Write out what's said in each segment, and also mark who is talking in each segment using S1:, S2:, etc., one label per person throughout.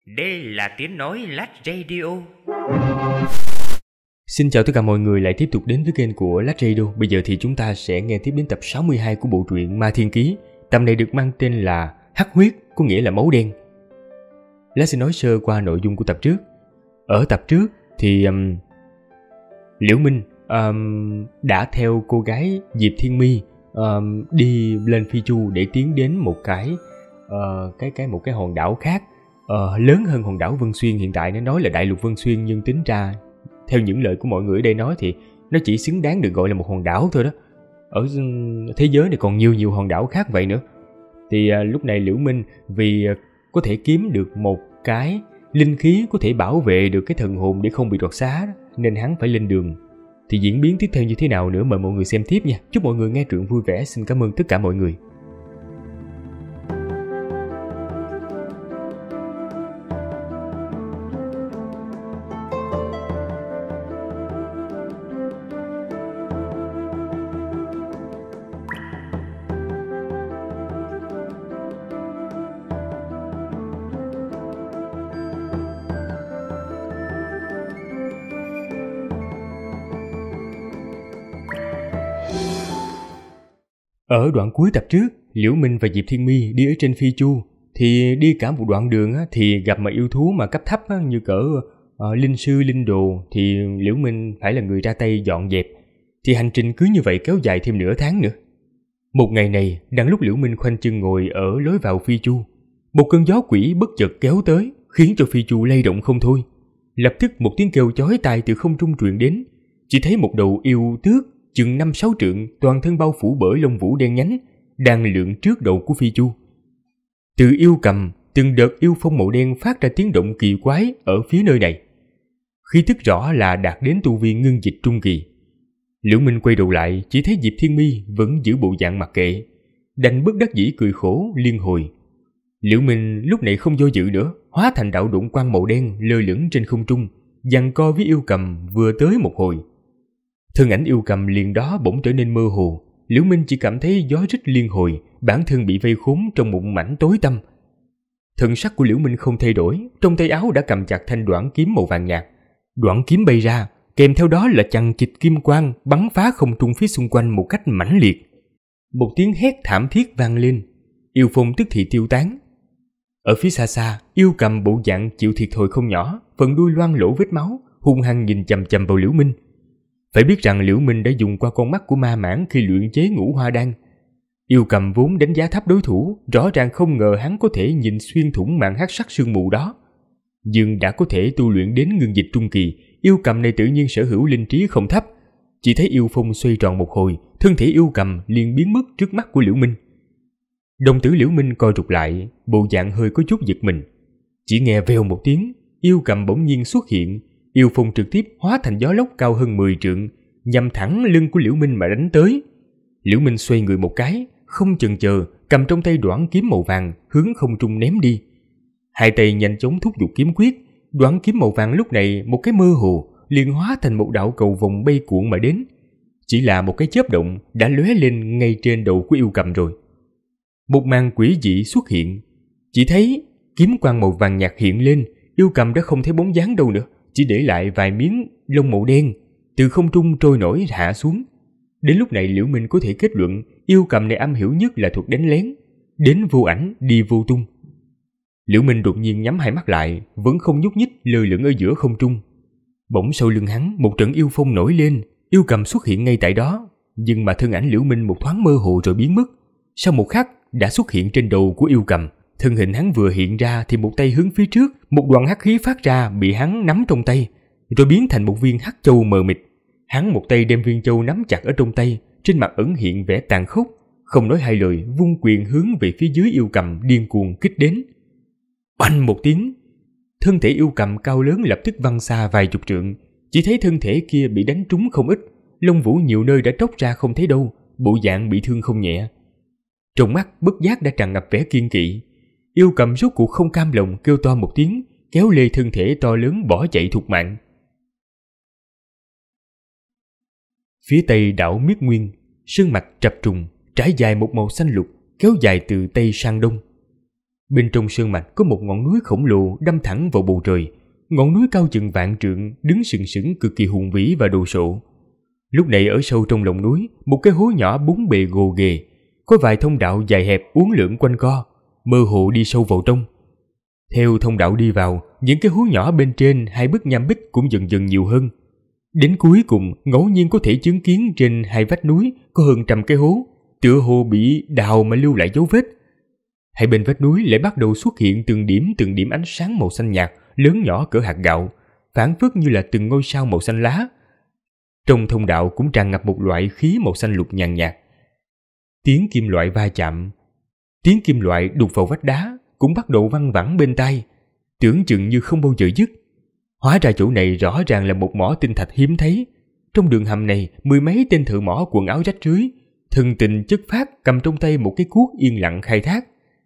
S1: Đây là tiếng nói Lách Radio.
S2: Xin chào tất cả mọi người lại tiếp tục đến với kênh của Lách Radio. Bây giờ thì chúng ta sẽ nghe tiếp đến tập 62 của bộ truyện Ma Thiên Ký. Tập này được mang tên là Hắc Huyết, có nghĩa là máu đen. Lách sẽ nói sơ qua nội dung của tập trước. Ở tập trước thì Liễu Minh đã theo cô gái Diệp Thiên My đi lên Phi Chu để tiến đến một cái hòn đảo khác, lớn hơn hòn đảo Vân Xuyên. Hiện tại nó nói là Đại Lục Vân Xuyên, nhưng tính ra theo những lời của mọi người ở đây nói thì nó chỉ xứng đáng được gọi là một hòn đảo thôi đó. Ở thế giới này còn nhiều hòn đảo khác vậy nữa. Thì lúc này Liễu Minh vì có thể kiếm được một cái linh khí có thể bảo vệ được cái thần hồn để không bị đoạt xá đó, nên hắn phải lên đường. Thì diễn biến tiếp theo như thế nào nữa mời mọi người xem tiếp nha. Chúc mọi người nghe truyện vui vẻ. Xin cảm ơn tất cả mọi người. Ở đoạn cuối tập trước, Liễu Minh và Diệp Thiên My đi ở trên Phi Chu. Thì đi cả một đoạn đường thì gặp mà yêu thú mà cấp thấp như cỡ linh sư, linh đồ, thì Liễu Minh phải là người ra tay dọn dẹp. Thì hành trình cứ như vậy kéo dài thêm nửa tháng nữa. Một ngày này, đang lúc Liễu Minh khoanh chân ngồi ở lối vào Phi Chu, một cơn gió quỷ bất chợt kéo tới, khiến cho Phi Chu lay động không thôi. Lập tức một tiếng kêu chói tai từ không trung truyền đến. Chỉ thấy một đầu yêu tước chừng 5-6 trượng, toàn thân bao phủ bởi lông vũ đen nhánh, đang lượn trước đầu của Phi Chu. Từ yêu cầm, từng đợt yêu phong màu đen phát ra tiếng động kỳ quái ở phía nơi này. Khí tức rõ là đạt đến tu vi ngưng dịch trung kỳ. Liễu Minh quay đầu lại, chỉ thấy Diệp Thiên My vẫn giữ bộ dạng mặc kệ, đành bất đắc dĩ cười khổ liên hồi. Liễu Minh lúc này không do dự nữa, hóa thành đạo độn quang màu đen lơ lửng trên không trung, giằng co với yêu cầm vừa tới một hồi. Thân ảnh yêu cầm liền đó bỗng trở nên mơ hồ. Liễu Minh chỉ cảm thấy gió rít liên hồi, bản thân bị vây khốn trong một mảnh tối tăm. Thần sắc của Liễu Minh không thay đổi, trong tay áo đã cầm chặt thanh đoản kiếm màu vàng nhạt. Đoản kiếm bay ra, kèm theo đó là chằng chịt kim quang bắn phá không trung phía xung quanh một cách mãnh liệt. Một tiếng hét thảm thiết vang lên, yêu phong tức thì tiêu tán. Ở phía xa xa, yêu cầm bộ dạng chịu thiệt thòi không nhỏ, phần đuôi loang lỗ vết máu, hung hăng nhìn chằm chằm vào Liễu Minh. Phải biết rằng Liễu Minh đã dùng qua con mắt của ma mãng khi luyện chế ngũ hoa đan. Yêu cầm vốn đánh giá thấp đối thủ, rõ ràng không ngờ hắn có thể nhìn xuyên thủng màn hắc sắc sương mù đó. Nhưng đã có thể tu luyện đến ngưng dịch trung kỳ, yêu cầm này tự nhiên sở hữu linh trí không thấp. Chỉ thấy yêu phong xoay tròn một hồi, thân thể yêu cầm liền biến mất trước mắt của Liễu Minh. Đồng tử Liễu Minh co rụt lại, bộ dạng hơi có chút giật mình. Chỉ nghe vèo một tiếng, yêu cầm bỗng nhiên xuất hiện. Yêu phong trực tiếp hóa thành gió lốc cao hơn 10 trượng, nhằm thẳng lưng của Liễu Minh mà đánh tới. Liễu Minh xoay người một cái, không chần chờ, cầm trong tay đoản kiếm màu vàng hướng không trung ném đi. Hai tay nhanh chóng thúc giục kiếm quyết, đoản kiếm màu vàng lúc này một cái mơ hồ liền hóa thành một đạo cầu vồng bay cuộn mà đến. Chỉ là một cái chớp động đã lóe lên ngay trên đầu của yêu cầm rồi. Một màn quỷ dị xuất hiện, chỉ thấy kiếm quang màu vàng nhạt hiện lên, yêu cầm đã không thấy bóng dáng đâu nữa, chỉ để lại vài miếng lông màu đen từ không trung trôi nổi hạ xuống. Đến lúc này Liễu Minh có thể kết luận yêu cầm này am hiểu nhất là thuật đánh lén, đến vô ảnh đi vô tung. Liễu Minh đột nhiên nhắm hai mắt lại, vẫn không nhúc nhích, lơ lửng ở giữa không trung. Bỗng sau lưng hắn một trận yêu phong nổi lên, yêu cầm xuất hiện ngay tại đó, nhưng mà thân ảnh Liễu Minh một thoáng mơ hồ rồi biến mất. Sau một khắc đã xuất hiện trên đầu của yêu cầm. Thân hình hắn vừa hiện ra thì một tay hướng phía trước, một đoàn hắc khí phát ra bị hắn nắm trong tay, rồi biến thành một viên hắc châu mờ mịt. Hắn một tay đem viên châu nắm chặt ở trong tay, trên mặt ẩn hiện vẻ tàn khốc, không nói hai lời vung quyền hướng về phía dưới yêu cầm điên cuồng kích đến. Oanh một tiếng, thân thể yêu cầm cao lớn lập tức văng xa vài chục trượng. Chỉ thấy thân thể kia bị đánh trúng không ít, lông vũ nhiều nơi đã tróc ra không thấy đâu, bộ dạng bị thương không nhẹ. Trong mắt bất giác đã tràn ngập vẻ kiên kỵ. Yêu cầm rốt cuộc không cam lòng kêu to một tiếng, kéo lê thân thể to lớn bỏ chạy thục mạng. Phía tây đảo Miết Nguyên, sơn mạch chập trùng, trải dài một màu xanh lục, kéo dài từ tây sang đông. Bên trong sơn mạch có một ngọn núi khổng lồ đâm thẳng vào bầu trời. Ngọn núi cao chừng vạn trượng, đứng sừng sững cực kỳ hùng vĩ và đồ sộ. Lúc này ở sâu trong lòng núi, một cái hố nhỏ bốn bề gồ ghề, có vài thông đạo dài hẹp uốn lượn quanh co, mơ hồ đi sâu vào trong. Theo thông đạo đi vào, những cái hố nhỏ bên trên hai bức nham bích cũng dần dần nhiều hơn. Đến cuối cùng, ngẫu nhiên có thể chứng kiến trên hai vách núi có hơn 100 cái hố, tựa hồ bị đào mà lưu lại dấu vết. Hai bên vách núi lại bắt đầu xuất hiện từng điểm ánh sáng màu xanh nhạt, lớn nhỏ cỡ hạt gạo, phảng phất như là từng ngôi sao màu xanh lá. Trong thông đạo cũng tràn ngập một loại khí màu xanh lục nhàn nhạt. Tiếng kim loại va chạm, tiếng kim loại đục vào vách đá cũng bắt đầu văng vẳng bên tai, tưởng chừng như không bao giờ dứt. Hóa ra chỗ này rõ ràng là một mỏ tinh thạch hiếm thấy. Trong đường hầm này, 10 mấy tên thợ mỏ quần áo rách rưới, thần tình chất phác cầm trong tay một cái cuốc yên lặng khai thác.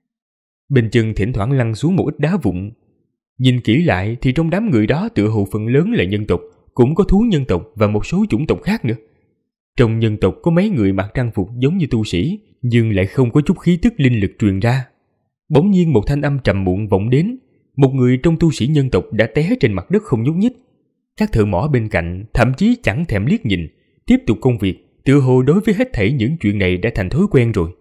S2: Bên chân thỉnh thoảng lăn xuống một ít đá vụn. Nhìn kỹ lại thì trong đám người đó tựa hồ phần lớn là nhân tộc, cũng có thú nhân tộc và một số chủng tộc khác nữa. Trong nhân tộc có mấy người mặc trang phục giống như tu sĩ, nhưng lại không có chút khí tức linh lực truyền ra. Bỗng nhiên một thanh âm trầm muộn vọng đến. Một người trong tu sĩ nhân tộc đã té trên mặt đất không nhúc nhích. Các thợ mỏ bên cạnh thậm chí chẳng thèm liếc nhìn, tiếp tục công việc, tựa hồ đối với hết thảy những chuyện này đã thành thói quen rồi.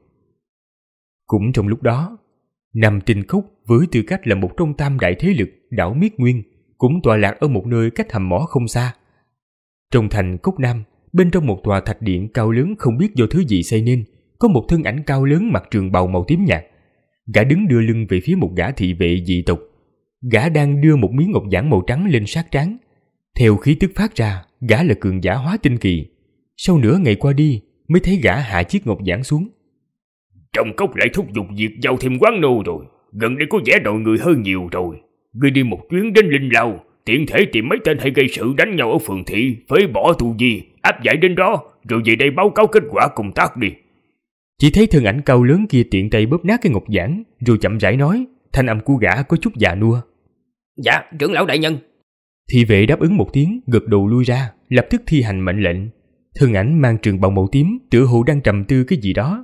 S2: Cũng trong lúc đó, Nam Tinh Cốc với tư cách là một trong tam đại thế lực đảo Miết Nguyên cũng tọa lạc ở một nơi cách hầm mỏ không xa. Trong thành Cốc Nam, bên trong một tòa thạch điện cao lớn không biết do thứ gì xây nên, có một thân ảnh cao lớn mặc trường bào màu tím nhạt. Gã đứng đưa lưng về phía một gã thị vệ dị tộc. Gã đang đưa một miếng ngọc giản màu trắng lên sát trán. Theo khí tức phát ra, gã là cường giả hóa tinh kỳ. Sau nửa ngày qua đi, mới thấy gã hạ chiếc ngọc giản xuống.
S1: Trong cốc lại thúc giục việc giao thêm quán nô rồi. Gần đây có vẻ đội người hơi nhiều rồi. Ngươi đi một chuyến đến Linh Lao, tiện thể tìm mấy tên hay gây sự đánh nhau ở phường thị, phế bỏ tù gì, áp giải đến đó, rồi về đây báo cáo kết quả công tác đi.
S2: Chỉ thấy thân ảnh cao lớn kia tiện tay bóp nát cái ngọc giản, rồi chậm rãi nói, thanh âm của gã có chút già nua.
S3: Dạ, trưởng lão đại nhân.
S2: Thị vệ đáp ứng một tiếng, gật đầu lui ra, lập tức thi hành mệnh lệnh. Thân ảnh mang trường bào màu tím, tựa hồ đang trầm tư cái gì đó.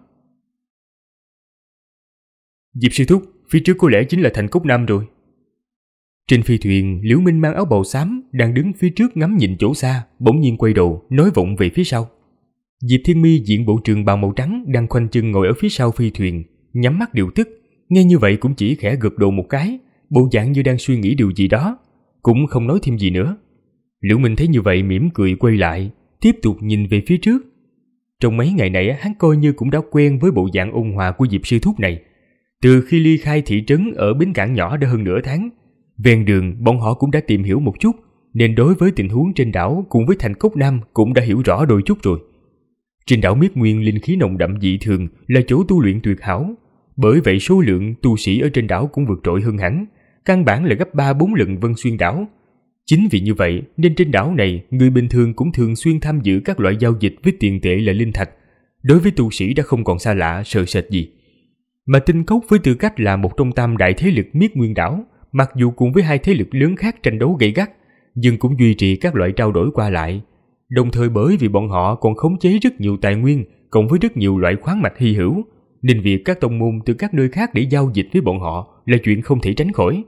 S2: Diệp sư thúc, phía trước có lẽ chính là thành Cốc Nam rồi. Trên phi thuyền, Liễu Minh mang áo bào xám đang đứng phía trước ngắm nhìn chỗ xa, bỗng nhiên quay đầu nói vọng về phía sau. Diệp Thiên Mi diện bộ trường bào màu trắng đang khoanh chân ngồi ở phía sau phi thuyền, nhắm mắt điều tức, nghe như vậy cũng chỉ khẽ gật đầu một cái, bộ dạng như đang suy nghĩ điều gì đó, cũng không nói thêm gì nữa. Liễu Minh thấy như vậy mỉm cười quay lại, tiếp tục nhìn về phía trước. Trong mấy ngày này hắn coi như cũng đã quen với bộ dạng ôn hòa của Diệp sư thúc này. Từ khi ly khai thị trấn ở bến cảng nhỏ đã hơn nửa tháng, ven đường bọn họ cũng đã tìm hiểu một chút, nên đối với tình huống trên đảo cùng với thành Cốc Nam cũng đã hiểu rõ đôi chút rồi. Trên đảo Miết Nguyên linh khí nồng đậm dị thường, là chỗ tu luyện tuyệt hảo, bởi vậy số lượng tu sĩ ở trên đảo cũng vượt trội hơn hẳn, căn bản là gấp 3-4 lần Vân Xuyên đảo. Chính vì như vậy nên trên đảo này người bình thường cũng thường xuyên tham dự các loại giao dịch với tiền tệ là linh thạch, đối với tu sĩ đã không còn xa lạ sợ sệt gì. Mà Tinh Cốc với tư cách là một trong tam đại thế lực Miết Nguyên đảo, mặc dù cùng với hai thế lực lớn khác tranh đấu gay gắt, nhưng cũng duy trì các loại trao đổi qua lại. Đồng thời bởi vì bọn họ còn khống chế rất nhiều tài nguyên cộng với rất nhiều loại khoáng mạch hy hữu, nên việc các tông môn từ các nơi khác để giao dịch với bọn họ là chuyện không thể tránh khỏi.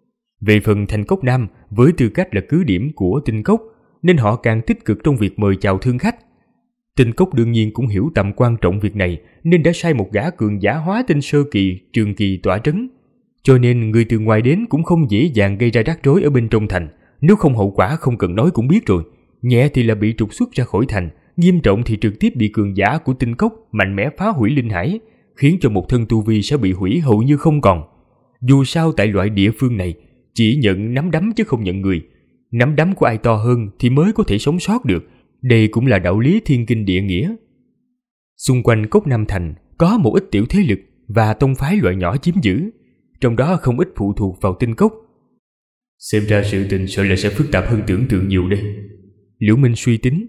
S2: Về phần thành Cốc Nam, với tư cách là cứ điểm của Tinh Cốc, nên họ càng tích cực trong việc mời chào thương khách. Tinh Cốc đương nhiên cũng hiểu tầm quan trọng việc này, nên đã sai một gã cường giả hóa tinh sơ kỳ trường kỳ tỏa trấn. Cho nên người từ ngoài đến cũng không dễ dàng gây ra rắc rối ở bên trong thành, nếu không hậu quả không cần nói cũng biết rồi. Nhẹ thì là bị trục xuất ra khỏi thành, nghiêm trọng thì trực tiếp bị cường giả của Tinh Cốc mạnh mẽ phá hủy linh hải, khiến cho một thân tu vi sẽ bị hủy hầu như không còn. Dù sao tại loại địa phương này, chỉ nhận nắm đấm chứ không nhận người. Nắm đấm của ai to hơn thì mới có thể sống sót được. Đây cũng là đạo lý thiên kinh địa nghĩa. Xung quanh Cốc Nam Thành có một ít tiểu thế lực và tông phái loại nhỏ chiếm giữ, trong đó không ít phụ thuộc vào Tinh Cốc. Xem ra sự tình sợ là sẽ phức tạp hơn tưởng tượng nhiều đây, Liễu Minh suy tính.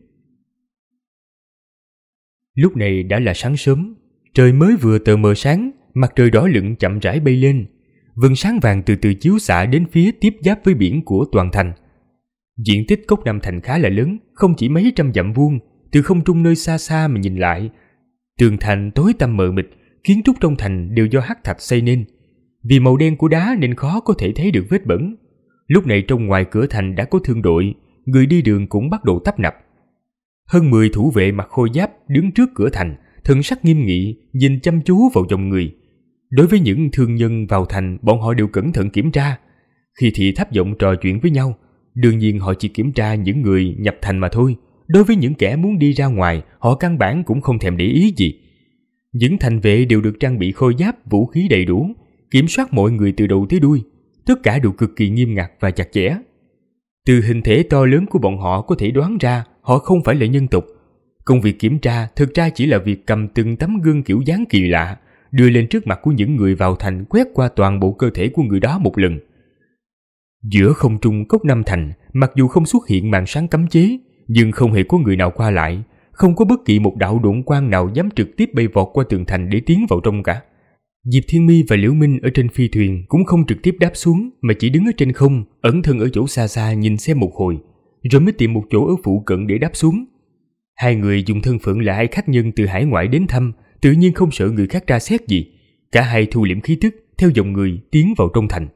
S2: Lúc này đã là sáng sớm, trời mới vừa tờ mờ sáng, mặt trời đỏ lựng chậm rãi bay lên, vầng sáng vàng từ từ chiếu xạ đến phía tiếp giáp với biển của toàn thành. Diện tích Cốc Nam Thành khá là lớn, không chỉ mấy trăm dặm vuông. Từ không trung nơi xa xa mà nhìn lại, tường thành tối tăm mờ mịt, kiến trúc trong thành đều do hắc thạch xây nên. Vì màu đen của đá nên khó có thể thấy được vết bẩn. Lúc này trong ngoài cửa thành đã có thương đội, người đi đường cũng bắt đầu tấp nập. Hơn 10 thủ vệ mặc khôi giáp đứng trước cửa thành, thần sắc nghiêm nghị, nhìn chăm chú vào dòng người. Đối với những thương nhân vào thành, bọn họ đều cẩn thận kiểm tra. Khi thì thấp giọng trò chuyện với nhau, đương nhiên họ chỉ kiểm tra những người nhập thành mà thôi. Đối với những kẻ muốn đi ra ngoài, họ căn bản cũng không thèm để ý gì. Những thành vệ đều được trang bị khôi giáp, vũ khí đầy đủ, kiểm soát mọi người từ đầu tới đuôi. Tất cả đều cực kỳ nghiêm ngặt và chặt chẽ. Từ hình thể to lớn của bọn họ có thể đoán ra họ không phải là nhân tộc. Công việc kiểm tra thực ra chỉ là việc cầm từng tấm gương kiểu dáng kỳ lạ, đưa lên trước mặt của những người vào thành, quét qua toàn bộ cơ thể của người đó một lần. Giữa không trung cốc Nam Thành, mặc dù không xuất hiện màn sáng cấm chế, nhưng không hề có người nào qua lại, không có bất kỳ một đạo độn quang nào dám trực tiếp bay vọt qua tường thành để tiến vào trong cả. Diệp Thiên My và Liễu Minh ở trên phi thuyền cũng không trực tiếp đáp xuống, mà chỉ đứng ở trên không, ẩn thân ở chỗ xa xa nhìn xem một hồi, rồi mới tìm một chỗ ở phụ cận để đáp xuống. Hai người dùng thân phận là hai khách nhân từ hải ngoại đến thăm, tự nhiên không sợ người khác tra xét gì. Cả hai thu liễm khí tức, theo dòng người tiến vào trong thành.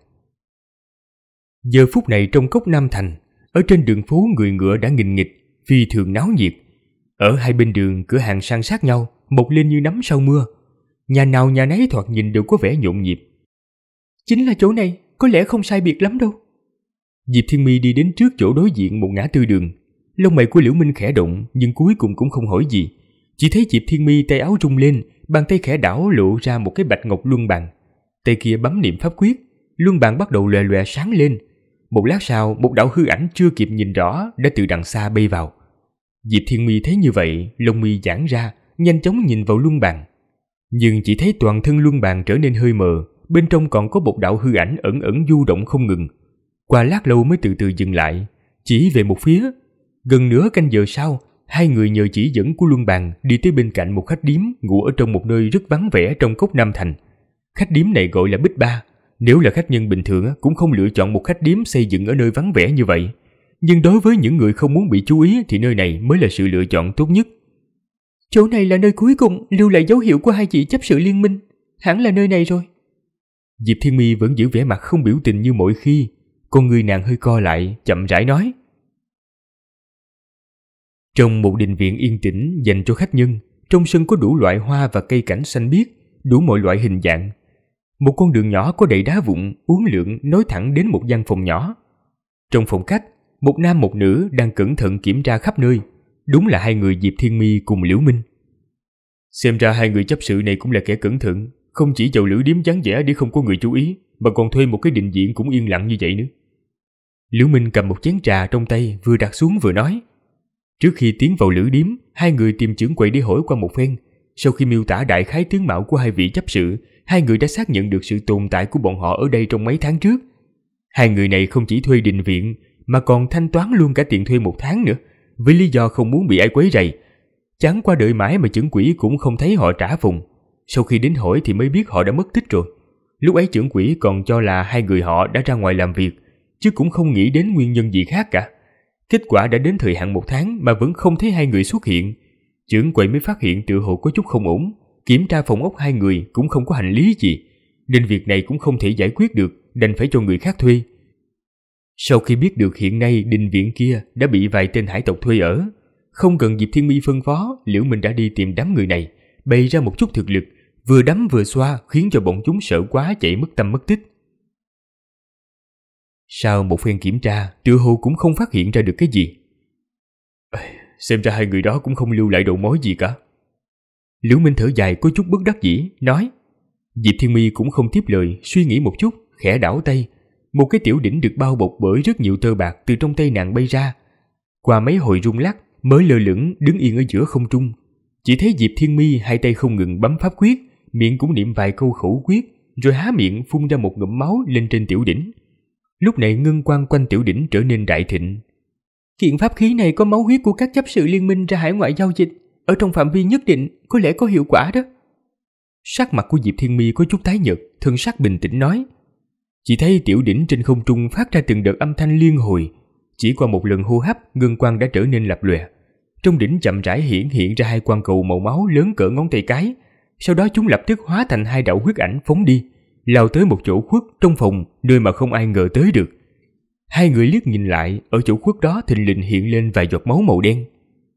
S2: Giờ phút này trong cốc Nam Thành, ở trên đường phố người ngựa đã nghìn nghịch, phi thường náo nhiệt. Ở hai bên đường cửa hàng san sát nhau, mọc lên như nấm sau mưa. Nhà nào nhà nấy thoạt nhìn đều có vẻ nhộn nhịp. Chính là chỗ này, có lẽ không sai biệt lắm đâu. Diệp Thiên My đi đến trước chỗ đối diện một ngã tư đường. Lông mày của Liễu Minh khẽ động, nhưng cuối cùng cũng không hỏi gì. Chỉ thấy Diệp Thiên My tay áo rung lên, bàn tay khẽ đảo lộ ra một cái bạch ngọc luân bàn. Tay kia bấm niệm pháp quyết, luân bàn bắt đầu lòe lòe sáng lên. Một lát sau, một đạo hư ảnh chưa kịp nhìn rõ đã từ đằng xa bay vào. Diệp Thiên My thấy như vậy, lông mi giãn ra, nhanh chóng nhìn vào luân bàn. Nhưng chỉ thấy toàn thân luân bàn trở nên hơi mờ, bên trong còn có một đạo hư ảnh ẩn ẩn du động không ngừng. Qua lát lâu mới từ từ dừng lại, chỉ về một phía. Gần nửa canh giờ sau, hai người nhờ chỉ dẫn của luân bàn đi tới bên cạnh một khách điếm ngủ ở trong một nơi rất vắng vẻ trong cốc Nam Thành. Khách điếm này gọi là Bích Ba. Nếu là khách nhân bình thường cũng không lựa chọn một khách điếm xây dựng ở nơi vắng vẻ như vậy. Nhưng đối với những người không muốn bị chú ý thì nơi này mới là sự lựa chọn tốt nhất. Chỗ này là nơi cuối cùng lưu lại dấu hiệu của hai vị chấp sự liên minh. Hẳn là nơi này rồi. Diệp Thiên My vẫn giữ vẻ mặt không biểu tình như mọi khi. Con người nàng hơi co lại, chậm rãi nói. Trong một đình viện yên tĩnh dành cho khách nhân, trong sân có đủ loại hoa và cây cảnh xanh biếc, đủ mọi loại hình dạng. Một con đường nhỏ có đầy đá vụn, uốn lượn nối thẳng đến một gian phòng nhỏ. Trong phòng khách, một nam một nữ đang cẩn thận kiểm tra khắp nơi. Đúng là hai người Diệp Thiên My cùng Liễu Minh. Xem ra hai người chấp sự này cũng là kẻ cẩn thận, không chỉ vào lữ điếm vắng vẻ để không có người chú ý, mà còn thuê một cái định viện cũng yên lặng như vậy nữa. Liễu Minh cầm một chén trà trong tay, vừa đặt xuống vừa nói. Trước khi tiến vào lữ điếm, hai người tìm trưởng quầy để hỏi qua một phen. Sau khi miêu tả đại khái tướng mạo của hai vị chấp sự, hai người đã xác nhận được sự tồn tại của bọn họ ở đây trong mấy tháng trước. Hai người này không chỉ thuê định viện, mà còn thanh toán luôn cả tiền thuê 1 tháng nữa, với lý do không muốn bị ai quấy rầy. Chẳng qua đợi mãi mà trưởng quỹ cũng không thấy họ trả phùng. Sau khi đến hỏi thì mới biết họ đã mất tích rồi. Lúc ấy trưởng quỹ còn cho là hai người họ đã ra ngoài làm việc, chứ cũng không nghĩ đến nguyên nhân gì khác cả. Kết quả đã đến thời hạn 1 tháng mà vẫn không thấy hai người xuất hiện. Trưởng quầy mới phát hiện tựa hồ có chút không ổn, kiểm tra phòng ốc hai người cũng không có hành lý gì, nên việc này cũng không thể giải quyết được, đành phải cho người khác thuê. Sau khi biết được hiện nay đình viện kia đã bị vài tên hải tộc thuê ở, không cần Diệp Thiên My phân phó, Liễu Minh đã đi tìm đám người này, bày ra một chút thực lực, vừa đấm vừa xoa khiến cho bọn chúng sợ quá chạy mất tâm mất tích. Sau một phen kiểm tra, tựa hồ cũng không phát hiện ra được cái gì. Xem ra hai người đó cũng không lưu lại đầu mối gì cả. Liễu Minh thở dài có chút bất đắc dĩ, nói. Diệp Thiên My cũng không tiếp lời, suy nghĩ một chút, khẽ đảo tay. Một cái tiểu đỉnh được bao bọc bởi rất nhiều tơ bạc từ trong tay nàng bay ra. Qua mấy hồi rung lắc, mới lơ lửng đứng yên ở giữa không trung. Chỉ thấy Diệp Thiên My hai tay không ngừng bấm pháp quyết, miệng cũng niệm vài câu khẩu quyết, rồi há miệng phun ra một ngụm máu lên trên tiểu đỉnh. Lúc này ngân quang quanh tiểu đỉnh trở nên đại thịnh. Kiện pháp khí này có máu huyết của các chấp sự liên minh ra hải ngoại giao dịch, ở trong phạm vi nhất định có lẽ có hiệu quả đó. Sắc mặt của Diệp Thiên My có chút tái nhợt, thân sắc bình tĩnh nói. Chỉ thấy tiểu đỉnh trên không trung phát ra từng đợt âm thanh liên hồi. Chỉ qua một lần hô hấp, ngân quang đã trở nên lập lòe. Trong đỉnh chậm rãi hiện ra hai quang cầu màu máu lớn cỡ ngón tay cái. Sau đó chúng lập tức hóa thành hai đạo huyết ảnh phóng đi. lao tới một chỗ khuất trong phòng nơi mà không ai ngờ tới được. Hai người liếc nhìn lại, ở chỗ khuất đó thình lình hiện lên vài giọt máu màu đen.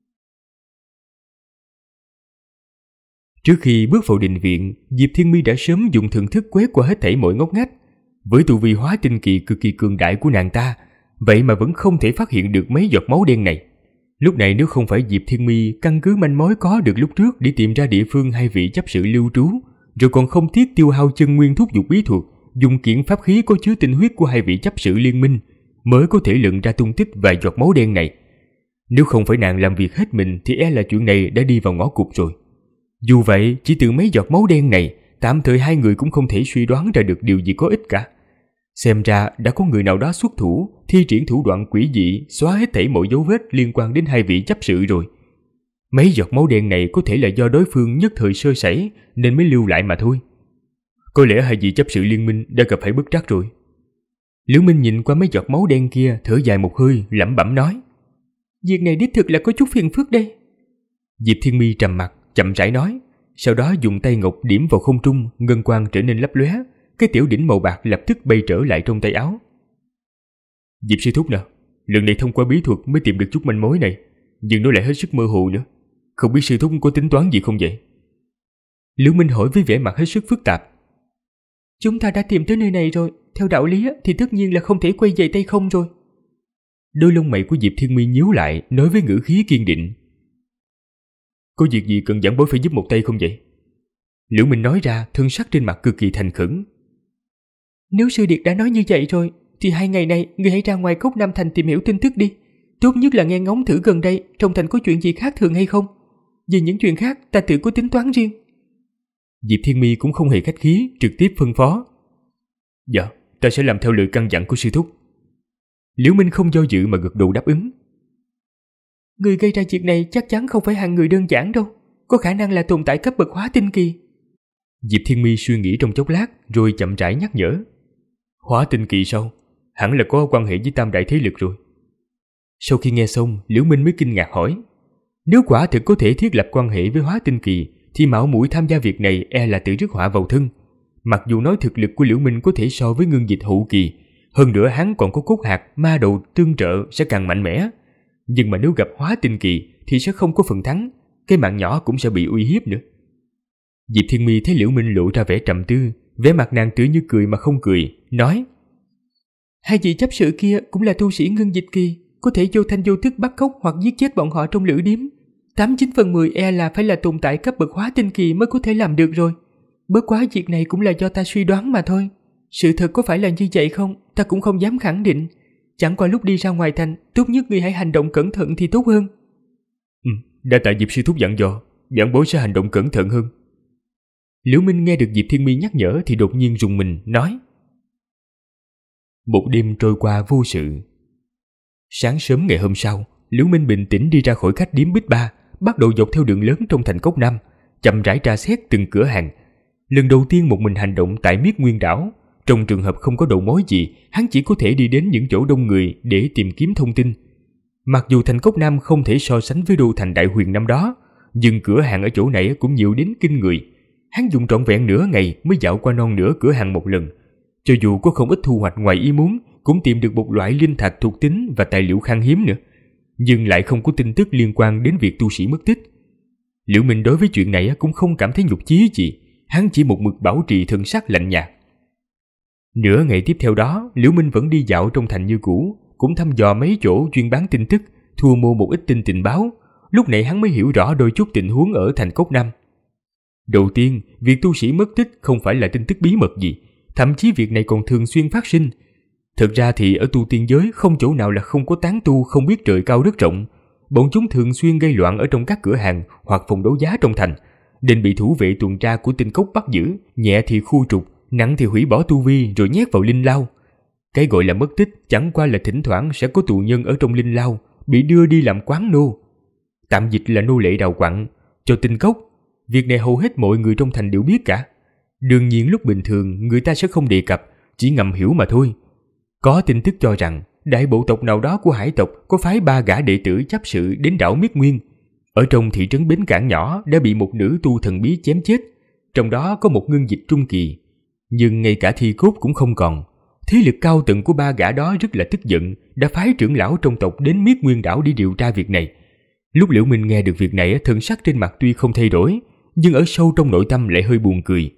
S2: Trước khi bước vào đình viện, Diệp Thiên Mi đã sớm dùng thần thức quét qua hết thảy mọi ngóc ngách. Với tu vi hóa tinh kỳ cực kỳ cường đại của nàng ta, vậy mà vẫn không thể phát hiện được mấy giọt máu đen này. Lúc này nếu không phải Diệp Thiên Mi căn cứ manh mối có được lúc trước để tìm ra địa phương hai vị chấp sự lưu trú, rồi còn không tiếc tiêu hao chân nguyên thúc giục bí thuật, dùng kiện pháp khí có chứa tinh huyết của hai vị chấp sự liên minh, mới có thể lần ra tung tích vài giọt máu đen này. Nếu không phải nàng làm việc hết mình thì là chuyện này đã đi vào ngõ cụt rồi. Dù vậy, chỉ từ mấy giọt máu đen này, tạm thời hai người cũng không thể suy đoán ra được điều gì có ích cả. Xem ra đã có người nào đó xuất thủ, thi triển thủ đoạn quỷ dị, xóa hết thảy mọi dấu vết liên quan đến hai vị chấp sự rồi. Mấy giọt máu đen này có thể là do đối phương nhất thời sơ sẩy nên mới lưu lại mà thôi. Có lẽ hai vị chấp sự liên minh đã gặp phải bất trắc rồi. Liễu Minh nhìn qua mấy giọt máu đen kia, thở dài một hơi, lẩm bẩm nói: Việc này đích thực là có chút phiền phức đây. Diệp Thiên Mi trầm mặt, chậm rãi nói, sau đó dùng tay ngọc điểm vào không trung, ngân quang trở nên lấp lóe, cái tiểu đỉnh màu bạc lập tức bay trở lại trong tay áo. Diệp sư thúc nào, lần này thông qua bí thuật mới tìm được chút manh mối này, nhưng nó lại hết sức mơ hồ nữa. Không biết sư thúc có tính toán gì không vậy? Liễu Minh hỏi với vẻ mặt hết sức phức tạp. Chúng ta đã tìm tới nơi này rồi, theo đạo lý thì tất nhiên là không thể quay về tay không rồi. Đôi lông mày của Diệp Thiên Mi nhíu lại, nói với ngữ khí kiên định. Có việc gì cần giảng bối phải giúp một tay không vậy? Liễu Minh nói ra, thân sắc trên mặt cực kỳ thành khẩn. Nếu sư điệt đã nói như vậy rồi, thì 2 ngày này người hãy ra ngoài Cốc Nam Thành tìm hiểu tin tức đi. Tốt nhất là nghe ngóng thử gần đây trong thành có chuyện gì khác thường hay không. Về những chuyện khác ta tự có tính toán riêng. Diệp Thiên Mi cũng không hề khách khí, trực tiếp phân phó. Dạ, ta sẽ làm theo lời căn dặn của sư thúc. Liễu Minh không do dự mà gật đầu đáp ứng. Người gây ra việc này chắc chắn không phải hạng người đơn giản đâu, có khả năng là tồn tại cấp bậc hóa tinh kỳ. Diệp Thiên Mi suy nghĩ trong chốc lát rồi chậm rãi nhắc nhở. Hóa tinh kỳ sao? Hẳn là có quan hệ với tam đại thế lực rồi. Sau khi nghe xong, Liễu Minh mới kinh ngạc hỏi. Nếu quả thực có thể thiết lập quan hệ với hóa tinh kỳ thì mạo muội tham gia việc này là tự rước họa vào thân. Mặc dù nói thực lực của Liễu Minh có thể so với Ngưng Dịch hậu kỳ, hơn nữa hắn còn có cốt hạt ma đầu tương trợ sẽ càng mạnh mẽ. Nhưng mà nếu gặp hóa tinh kỳ thì sẽ không có phần thắng, cái mạng nhỏ cũng sẽ bị uy hiếp nữa. Diệp Thiên Mi thấy Liễu Minh lộ ra vẻ trầm tư, vẻ mặt nàng tựa như cười mà không cười, nói: Hai vị chấp sự kia cũng là tu sĩ Ngưng Dịch kỳ, có thể vô thanh vô thức bắt cóc hoặc giết chết bọn họ trong lữ điếm. 89 phần 10 là phải là tồn tại cấp bậc hóa tinh kỳ mới có thể làm được rồi. Bất quá việc này cũng là do ta suy đoán mà thôi. Sự thật có phải là như vậy không, ta cũng không dám khẳng định. Chẳng qua lúc đi ra ngoài thành, tốt nhất ngươi hãy hành động cẩn thận thì tốt hơn. Đã tại Diệp sư thúc dặn dò, giảng bối sẽ hành động cẩn thận hơn. Liễu Minh nghe được Diệp Thiên Mi nhắc nhở thì đột nhiên rùng mình, nói. Một đêm trôi qua vô sự. Sáng sớm ngày hôm sau, Liễu Minh bình tĩnh đi ra khỏi khách điếm Bích Ba, bắt đầu dọc theo đường lớn trong thành Cốc Nam, chậm rãi tra xét từng cửa hàng. Lần đầu tiên một mình hành động tại Miết Nguyên đảo, trong trường hợp không có đầu mối gì, hắn chỉ có thể đi đến những chỗ đông người để tìm kiếm thông tin. Mặc dù thành Cốc Nam không thể so sánh với đô thành Đại Huyền năm đó, nhưng cửa hàng ở chỗ này cũng nhiều đến kinh người. Hắn dùng trọn vẹn nửa ngày mới dạo qua non nửa cửa hàng một lần. Cho dù có không ít thu hoạch ngoài ý muốn, cũng tìm được một loại linh thạch thuộc tính và tài liệu khan hiếm nữa, nhưng lại không có tin tức liên quan đến việc tu sĩ mất tích. Liễu Minh đối với chuyện này cũng không cảm thấy nhục chí gì, hắn chỉ một mực bảo trì thần sắc lạnh nhạt. Nửa ngày tiếp theo đó, Liễu Minh vẫn đi dạo trong thành như cũ, cũng thăm dò mấy chỗ chuyên bán tin tức, thu mua một ít tình báo. Lúc này hắn mới hiểu rõ đôi chút tình huống ở thành Cốc Nam. Đầu tiên, việc tu sĩ mất tích không phải là tin tức bí mật gì, thậm chí việc này còn thường xuyên phát sinh. Thực ra thì ở tu tiên giới không chỗ nào là không có tán tu không biết trời cao đất rộng. Bọn chúng thường xuyên gây loạn ở trong các cửa hàng hoặc phòng đấu giá trong thành, nên bị thủ vệ tuần tra của tinh cốc bắt giữ, nhẹ thì khu trục, nặng thì hủy bỏ tu vi rồi nhét vào linh lao. Cái gọi là mất tích chẳng qua là thỉnh thoảng sẽ có tù nhân ở trong linh lao bị đưa đi làm quán nô, tạm dịch là nô lệ đào quặng, cho tinh cốc. Việc này hầu hết mọi người trong thành đều biết cả. Đương nhiên lúc bình thường người ta sẽ không đề cập, chỉ ngầm hiểu mà thôi. Có tin tức cho rằng đại bộ tộc nào đó của hải tộc có phái 3 gã đệ tử chấp sự đến đảo Miết Nguyên. Ở trong thị trấn Bến Cảng nhỏ đã bị một nữ tu thần bí chém chết, trong đó có một ngưng dịch trung kỳ. Nhưng ngay cả thi cốt cũng không còn. Thế lực cao tầng của ba gã đó rất là tức giận, đã phái trưởng lão trong tộc đến Miết Nguyên đảo để điều tra việc này. Lúc Liễu Minh nghe được việc này, thần sắc trên mặt tuy không thay đổi, nhưng ở sâu trong nội tâm lại hơi buồn cười.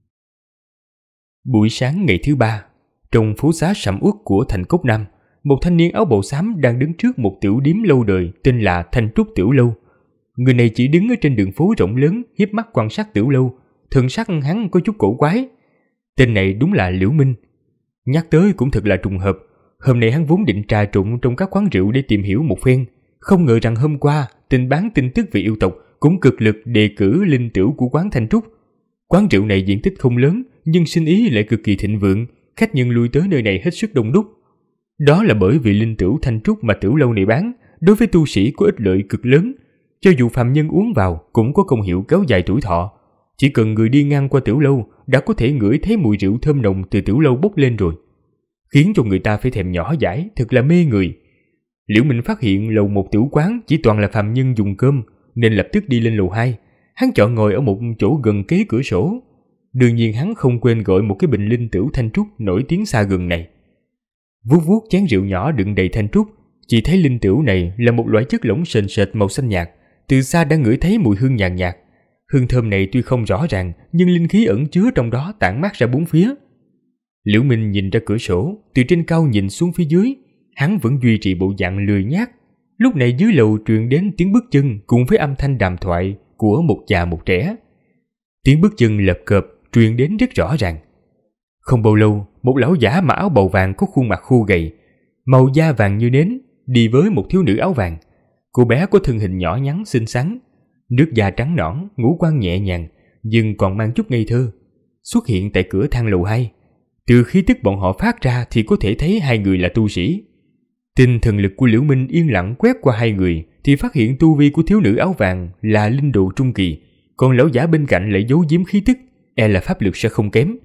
S2: Buổi sáng ngày thứ ba, trong phố xá sầm uất của thành Cốc Nam, một thanh niên áo bào xám đang đứng trước một tiểu điếm lâu đời tên là Thanh Trúc Tiểu Lâu. Người này chỉ đứng ở trên đường phố rộng lớn, hiếp mắt quan sát tiểu lâu, thần sắc hắn có chút cổ quái. Tên này đúng là Liễu Minh. Nhắc tới cũng thật là trùng hợp, hôm nay hắn vốn định trà trộn trong các quán rượu để tìm hiểu một phen, không ngờ rằng hôm qua tin bán tin tức về yêu tộc cũng cực lực đề cử linh tửu của quán Thanh Trúc. Quán rượu này diện tích không lớn, nhưng sinh ý lại cực kỳ thịnh vượng, khách nhân lui tới nơi này hết sức đông đúc. Đó là bởi vì linh tửu Thanh Trúc mà tiểu lâu này bán, đối với tu sĩ có ích lợi cực lớn, cho dù phàm nhân uống vào cũng có công hiệu kéo dài tuổi thọ. Chỉ cần người đi ngang qua tiểu lâu đã có thể ngửi thấy mùi rượu thơm nồng từ tiểu lâu bốc lên rồi, khiến cho người ta phải thèm nhỏ dãi, thật là mê người. Liễu Minh phát hiện lầu một tiểu quán chỉ toàn là phàm nhân dùng cơm, nên lập tức đi lên lầu 2. Hắn chọn ngồi ở một chỗ gần kế cửa sổ. Đương nhiên hắn không quên gọi một cái bình linh tửu Thanh Trúc nổi tiếng xa gần này. Vuốt vuốt chén rượu nhỏ đựng đầy Thanh Trúc, chỉ thấy linh tửu này là một loại chất lỏng sền sệt màu xanh nhạt, từ xa đã ngửi thấy mùi hương nhàn nhạt. Hương thơm này tuy không rõ ràng, nhưng linh khí ẩn chứa trong đó tản mát ra bốn phía. Liễu Minh nhìn ra cửa sổ, từ trên cao nhìn xuống phía dưới, hắn vẫn duy trì bộ dạng lười nhác. Lúc này dưới lầu truyền đến tiếng bước chân cùng với âm thanh đàm thoại của một già một trẻ. Tiếng bước chân lợp cợp truyền đến rất rõ ràng. Không bao lâu, một lão giả mặc áo bào vàng có khuôn mặt khô gầy, màu da vàng như nến, đi với một thiếu nữ áo vàng. Cô bé có thân hình nhỏ nhắn xinh xắn, nước da trắng nõn, ngũ quan nhẹ nhàng, nhưng còn mang chút ngây thơ, xuất hiện tại cửa thang lầu 2. Từ khí tức bọn họ phát ra thì có thể thấy hai người là tu sĩ. Tinh thần lực của Liễu Minh yên lặng quét qua hai người thì phát hiện tu vi của thiếu nữ áo vàng là linh độ trung kỳ, còn lão giả bên cạnh lại giấu giếm khí tức, e là pháp lực sẽ không kém.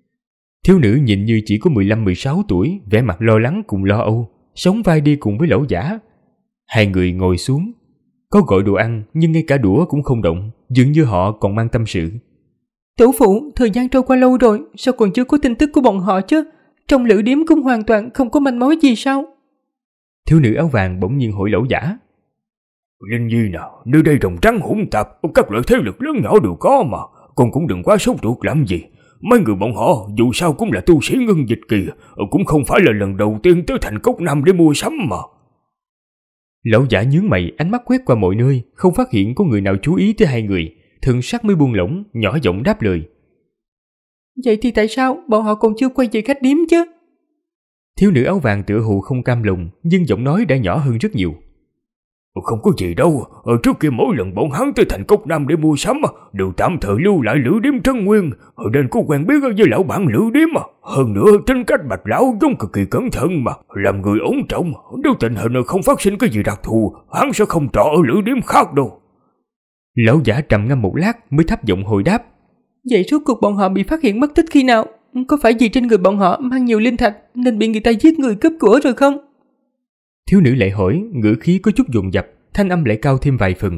S2: Thiếu nữ nhìn như chỉ có 15-16 tuổi, vẻ mặt lo lắng cùng lo âu, sống vai đi cùng với lão giả. Hai người ngồi xuống, có gọi đồ ăn nhưng ngay cả đũa cũng không động, dường như họ còn mang tâm sự.
S4: Tổ phụ, thời gian trôi qua lâu rồi, sao còn chưa có tin tức của bọn họ chứ? Trong lữ điếm cũng hoàn toàn không có manh mối gì sao?
S2: Thiếu nữ áo vàng bỗng nhiên hỏi lão giả.
S1: Linh Nhi nào, nơi đây rồng trắng hỗn tạp, các loại thế lực lớn nhỏ đều có mà, con cũng đừng quá sốt ruột làm gì. Mấy người bọn họ dù sao cũng là tu sĩ ngân dịch kỳ, cũng không phải là lần đầu tiên tới thành Cốc Nam để mua sắm mà.
S2: Lão giả nhướng mày, ánh mắt quét qua mọi nơi, không phát hiện có người nào chú ý tới hai người, thần sắc mới buông lỏng, nhỏ giọng đáp lời.
S4: Vậy thì tại sao bọn họ còn chưa quay về khách điếm chứ?
S2: Thiếu nữ áo vàng tựa hồ không cam lòng, nhưng giọng nói đã nhỏ hơn rất nhiều.
S1: Không có gì đâu, trước kia mỗi lần bọn hắn tới thành Cốc Nam để mua sắm đều tạm thời lưu lại lữ điếm Trân Nguyên, nên có quen biết với lão bản lữ điếm. Hơn nữa tính cách Bạch lão giống cực kỳ cẩn thận mà, làm người ổn trọng, nếu tình hình không phát sinh cái gì đặc thù, hắn sẽ không trọ ở lữ điếm khác đâu.
S2: Lão giả trầm ngâm một lát mới thấp giọng hồi đáp.
S4: Vậy rốt cuộc bọn họ bị phát hiện mất tích khi nào? Có phải vì trên người bọn họ mang nhiều linh thạch nên bị người ta giết người cướp của rồi không?
S2: Thiếu nữ lại hỏi, ngữ khí có chút dồn dập, thanh âm lại cao thêm vài phần.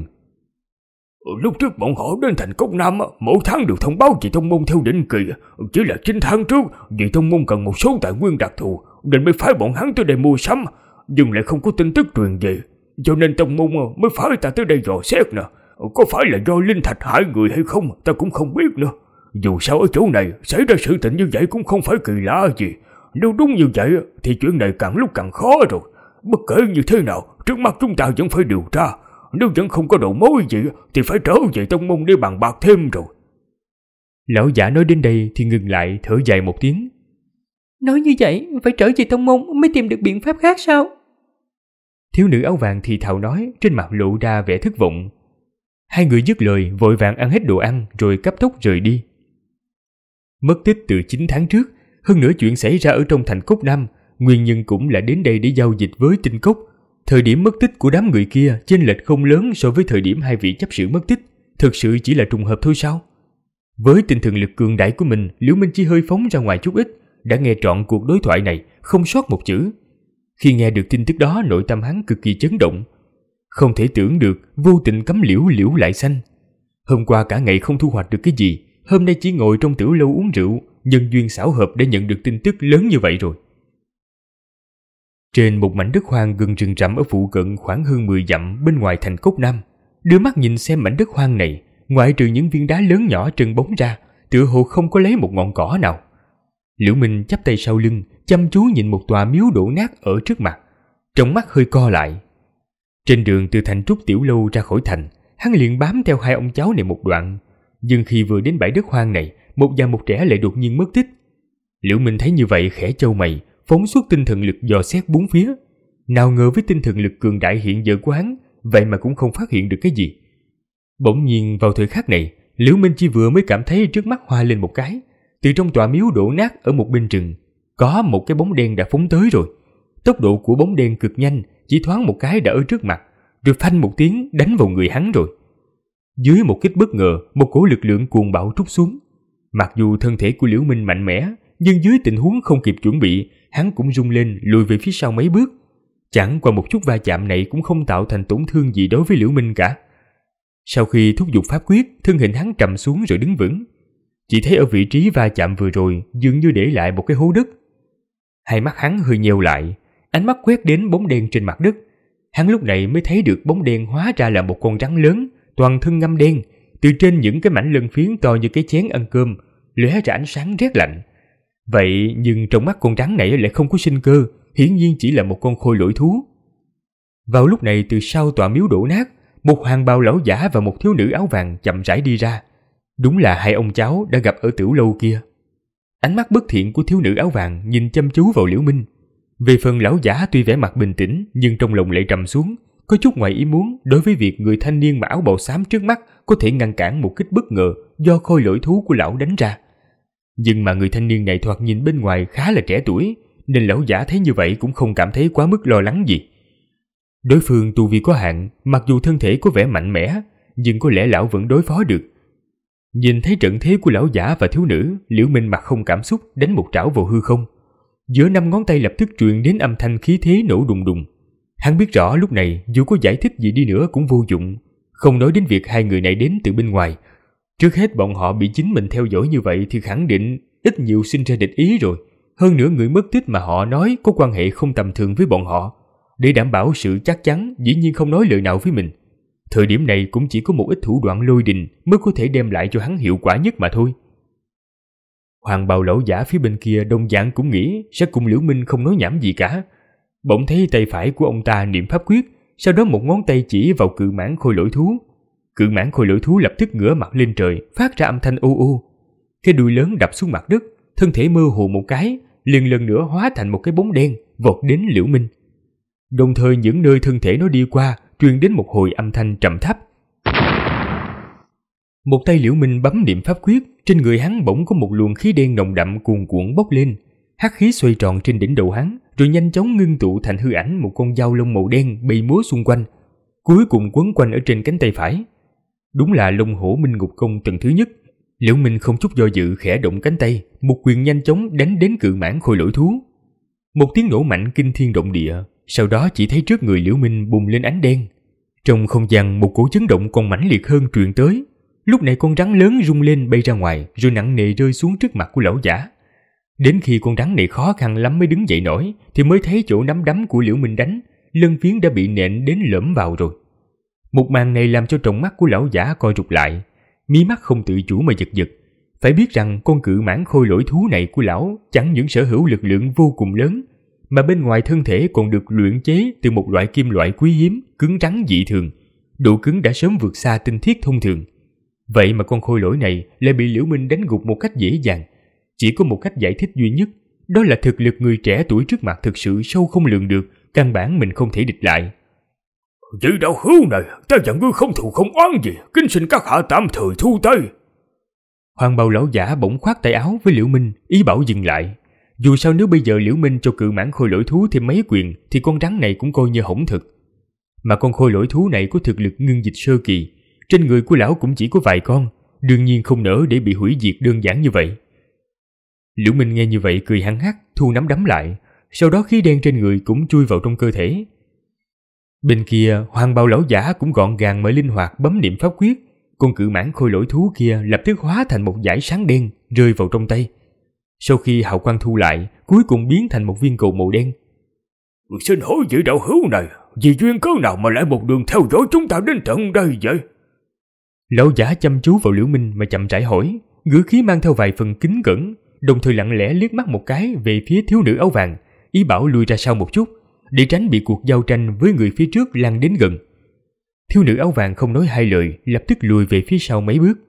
S1: Lúc trước bọn họ đến thành Cốc Nam, mỗi tháng đều thông báo về tông môn theo định kỳ. Chỉ là 9 tháng trước, vì tông môn cần một số tài nguyên đặc thù nên mới phái bọn hắn tới đây mua sắm, nhưng lại không có tin tức truyền về, cho nên tông môn mới phái ta tới đây dò xét nè. Có phải là do linh thạch hại người hay không ta cũng không biết nữa. Dù sao ở chỗ này xảy ra sự tình như vậy cũng không phải kỳ lạ gì. Nếu đúng như vậy thì chuyện này càng lúc càng khó rồi. Bất kể như thế nào, trước mắt chúng ta vẫn phải điều tra. Nếu vẫn không có đầu mối gì thì phải trở về tông môn để bàn bạc thêm rồi.
S2: Lão giả nói đến đây thì ngừng lại, thở dài một tiếng.
S4: Nói như vậy, phải trở về tông môn mới tìm được biện pháp khác sao?
S2: Thiếu nữ áo vàng thì thào nói, trên mặt lộ ra vẻ thất vọng. Hai người dứt lời, vội vàng ăn hết đồ ăn rồi cấp tốc rời đi. Mất tích từ 9 tháng trước, hơn nữa chuyện xảy ra ở trong thành Cốc Nam, nguyên nhân cũng là đến đây để giao dịch với Tinh Cốc. Thời điểm mất tích của đám người kia chênh lệch không lớn so với thời điểm hai vị chấp sự mất tích, thực sự chỉ là trùng hợp thôi sao? Với tinh thần lực cường đại của mình, Liễu Minh chỉ hơi phóng ra ngoài chút ít, đã nghe trọn cuộc đối thoại này, không sót một chữ. Khi nghe được tin tức đó, nội tâm hắn cực kỳ chấn động. Không thể tưởng được, vô tình cắm liễu lại xanh. Hôm qua cả ngày không thu hoạch được cái gì, hôm nay chỉ ngồi trong tiểu lâu uống rượu, nhân duyên xảo hợp để nhận được tin tức lớn như vậy rồi. Trên một mảnh đất hoang gần rừng rậm ở phụ cận khoảng hơn 10 dặm bên ngoài thành Cốc Nam, đưa mắt nhìn xem mảnh đất hoang này, ngoại trừ những viên đá lớn nhỏ trơn bóng ra, tựa hồ không có lấy một ngọn cỏ nào. Liễu Minh chắp tay sau lưng, chăm chú nhìn một tòa miếu đổ nát ở trước mặt, trong mắt hơi co lại. Trên đường từ thành Trúc Tiểu Lâu ra khỏi thành, hắn liền bám theo hai ông cháu này một đoạn, nhưng khi vừa đến bãi đất hoang này, một già một trẻ lại đột nhiên mất tích. Liễu Minh thấy như vậy khẽ chau mày, phóng xuất tinh thần lực dò xét bốn phía. Nào ngờ với tinh thần lực cường đại hiện giờ của hắn, vậy mà cũng không phát hiện được cái gì. Bỗng nhiên vào thời khắc này, Liễu Minh chỉ vừa mới cảm thấy trước mắt hoa lên một cái. Từ trong tòa miếu đổ nát ở một bên rừng, có một cái bóng đen đã phóng tới rồi. Tốc độ của bóng đen cực nhanh, chỉ thoáng một cái đã ở trước mặt, rồi phanh một tiếng đánh vào người hắn rồi. Dưới một kích bất ngờ, một cỗ lực lượng cuồng bạo trút xuống. Mặc dù thân thể của Liễu Minh mạnh mẽ, nhưng dưới tình huống không kịp chuẩn bị, hắn cũng rung lên lùi về phía sau mấy bước. Chẳng qua một chút va chạm này cũng không tạo thành tổn thương gì đối với Liễu Minh cả. Sau khi thúc giục pháp quyết, thân hình hắn trầm xuống rồi đứng vững. Chỉ thấy ở vị trí va chạm vừa rồi dường như để lại một cái hố đất. Hai mắt hắn hơi nheo lại, ánh mắt quét đến bóng đen trên mặt đất. Hắn lúc này mới thấy được bóng đen hóa ra là một con rắn lớn, toàn thân ngăm đen, từ trên những cái mảnh lân phiến to như cái chén ăn cơm, lóe ra ánh sáng rét lạnh. Vậy nhưng trong mắt con rắn này lại không có sinh cơ, hiển nhiên chỉ là một con khôi lỗi thú. Vào lúc này từ sau tòa miếu đổ nát, một hoàng bào lão giả và một thiếu nữ áo vàng chậm rãi đi ra. Đúng là hai ông cháu đã gặp ở Tiểu Lâu kia. Ánh mắt bất thiện của thiếu nữ áo vàng nhìn chăm chú vào Liễu Minh. Về phần lão giả tuy vẻ mặt bình tĩnh nhưng trong lòng lại trầm xuống, có chút ngoài ý muốn đối với việc người thanh niên mặc áo bào xám trước mắt có thể ngăn cản một kích bất ngờ do khôi lỗi thú của lão đánh ra. Nhưng mà người thanh niên này thoạt nhìn bên ngoài khá là trẻ tuổi, nên lão giả thấy như vậy cũng không cảm thấy quá mức lo lắng gì. Đối phương tu vi có hạn, mặc dù thân thể có vẻ mạnh mẽ, nhưng có lẽ lão vẫn đối phó được. Nhìn thấy trận thế của lão giả và thiếu nữ, Liễu Minh mặt không cảm xúc đánh một trảo vào hư không. Giữa 5 ngón tay lập tức truyền đến âm thanh khí thế nổ đùng đùng. Hắn biết rõ lúc này dù có giải thích gì đi nữa cũng vô dụng, không nói đến việc hai người này đến từ bên ngoài. Trước hết bọn họ bị chính mình theo dõi như vậy thì khẳng định ít nhiều sinh ra địch ý rồi. Hơn nữa người mất tích mà họ nói có quan hệ không tầm thường với bọn họ. Để đảm bảo sự chắc chắn, dĩ nhiên không nói lời nào với mình. Thời điểm này cũng chỉ có một ít thủ đoạn lôi đình mới có thể đem lại cho hắn hiệu quả nhất mà thôi. Hoàng bào lão giả phía bên kia đồng dạng cũng nghĩ sẽ cùng Liễu Minh không nói nhảm gì cả. Bỗng thấy tay phải của ông ta niệm pháp quyết, sau đó một ngón tay chỉ vào cự mãng khôi lỗi thú. Cự mãng khôi lỗi thú lập tức ngửa mặt lên trời, phát ra âm thanh ô ô. Cái đuôi lớn đập xuống mặt đất, thân thể mơ hồ một cái, liền lần nữa hóa thành một cái bóng đen vọt đến Liễu Minh. Đồng thời những nơi thân thể nó đi qua truyền đến một hồi âm thanh trầm thấp. Một tay Liễu Minh bấm niệm pháp quyết, trên người hắn bỗng có một luồng khí đen nồng đậm cuồn cuộn bốc lên, hắc khí xoay tròn trên đỉnh đầu hắn, rồi nhanh chóng ngưng tụ thành hư ảnh một con dao lông màu đen bay múa xung quanh, cuối cùng quấn quanh ở trên cánh tay phải. Đúng là Long Hổ Minh Ngục Công tầng thứ nhất. Liễu Minh không chút do dự khẽ động cánh tay, một quyền nhanh chóng đánh đến cự mãng khôi lỗi thú. Một tiếng nổ mạnh kinh thiên động địa, sau đó chỉ thấy trước người Liễu Minh bùng lên ánh đen. Trong không gian một cỗ chấn động còn mãnh liệt hơn truyền tới. Lúc này con rắn lớn rung lên bay ra ngoài, rồi nặng nề rơi xuống trước mặt của lão giả. Đến khi con rắn này khó khăn lắm mới đứng dậy nổi, thì mới thấy chỗ nắm đấm của Liễu Minh đánh, lân phiến đã bị nện đến lõm vào rồi. Một màn này làm cho tròng mắt của lão giả co rụt lại, mí mắt không tự chủ mà giật giật. Phải biết rằng con cự mãng khôi lỗi thú này của lão chẳng những sở hữu lực lượng vô cùng lớn, mà bên ngoài thân thể còn được luyện chế từ một loại kim loại quý hiếm, cứng rắn dị thường, độ cứng đã sớm vượt xa tinh thiết thông thường. Vậy mà con khôi lỗi này lại bị Liễu Minh đánh gục một cách dễ dàng. Chỉ có một cách giải thích duy nhất, đó là thực lực người trẻ tuổi trước mặt thực sự sâu không lường được, căn bản mình không thể địch lại.
S1: Vị đạo hữu này, ta dặn ngươi không thù không oán gì, kính xin các hạ tạm thời thu tay.
S2: Hoàng bào lão giả bỗng khoát tay áo với Liễu Minh, ý bảo dừng lại. Dù sao nếu bây giờ Liễu Minh cho cự mãng khôi lỗi thú thêm mấy quyền thì con rắn này cũng coi như hỏng thực. Mà con khôi lỗi thú này có thực lực ngưng dịch sơ kỳ, trên người của lão cũng chỉ có vài con, đương nhiên không nỡ để bị hủy diệt đơn giản như vậy. Liễu Minh nghe như vậy cười hăng hắc, thu nắm đấm lại, sau đó khí đen trên người cũng chui vào trong cơ thể. Bên kia, Hoàng bào lão giả cũng gọn gàng mà linh hoạt bấm niệm pháp quyết, con cự mãng khôi lỗi thú kia lập tức hóa thành một dải sáng đen rơi vào trong tay. Sau khi hào quang thu lại, cuối cùng biến thành một viên cầu màu đen.
S1: Xin hỏi vị đạo hữu này, vì duyên cớ nào mà lại một đường theo dõi chúng ta đến tận đây vậy?
S2: Lão giả chăm chú vào Liễu Minh mà chậm rãi hỏi, ngữ khí mang theo vài phần kính cẩn, đồng thời lặng lẽ liếc mắt một cái về phía thiếu nữ áo vàng, ý bảo lùi ra sau một chút, để tránh bị cuộc giao tranh với người phía trước lan đến gần. Thiếu nữ áo vàng không nói hai lời, lập tức lùi về phía sau mấy bước.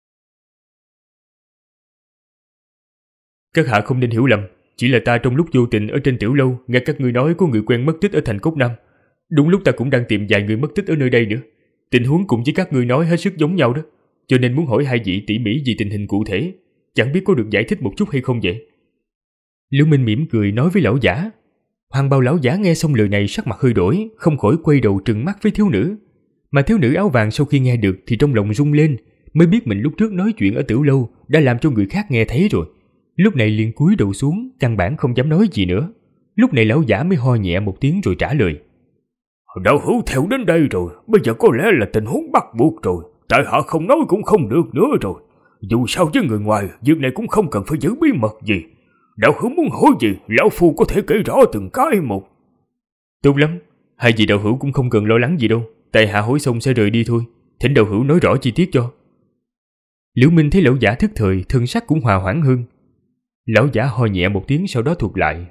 S2: Các hạ không nên hiểu lầm, chỉ là ta trong lúc vô tình ở trên tiểu lâu nghe các ngươi nói có người quen mất tích ở thành Cốc Nam. Đúng lúc ta cũng đang tìm vài người mất tích ở nơi đây nữa. Tình huống cùng với các ngươi nói hết sức giống nhau đó, cho nên muốn hỏi hai vị tỉ mỉ về tình hình cụ thể, chẳng biết có được giải thích một chút hay không vậy? Liễu Minh mỉm cười nói với lão giả. Hoàng bào lão giả nghe xong lời này sắc mặt hơi đổi, không khỏi quay đầu trừng mắt với thiếu nữ. Mà thiếu nữ áo vàng sau khi nghe được thì trong lòng rung lên, mới biết mình lúc trước nói chuyện ở tiểu lâu đã làm cho người khác nghe thấy rồi. Lúc này liền cúi đầu xuống, căn bản không dám nói gì nữa. Lúc này lão giả mới ho nhẹ một tiếng rồi trả lời.
S1: Đạo hữu theo đến đây rồi, bây giờ có lẽ là tình huống bắt buộc rồi. Tại hạ không nói cũng không được nữa rồi. Dù sao với người ngoài, việc này cũng không cần phải giữ bí mật gì. Đạo hữu muốn hỏi gì, lão phu có thể kể rõ từng cái một.
S2: Tốt lắm, hai vị đạo hữu cũng không cần lo lắng gì đâu. Tại hạ hỏi xong sẽ rời đi thôi. Thỉnh đạo hữu nói rõ chi tiết cho. Liễu Minh thấy lão giả thức thời, thân sắc cũng hòa hoãn hơn. Lão giả ho nhẹ một tiếng sau đó thuật lại.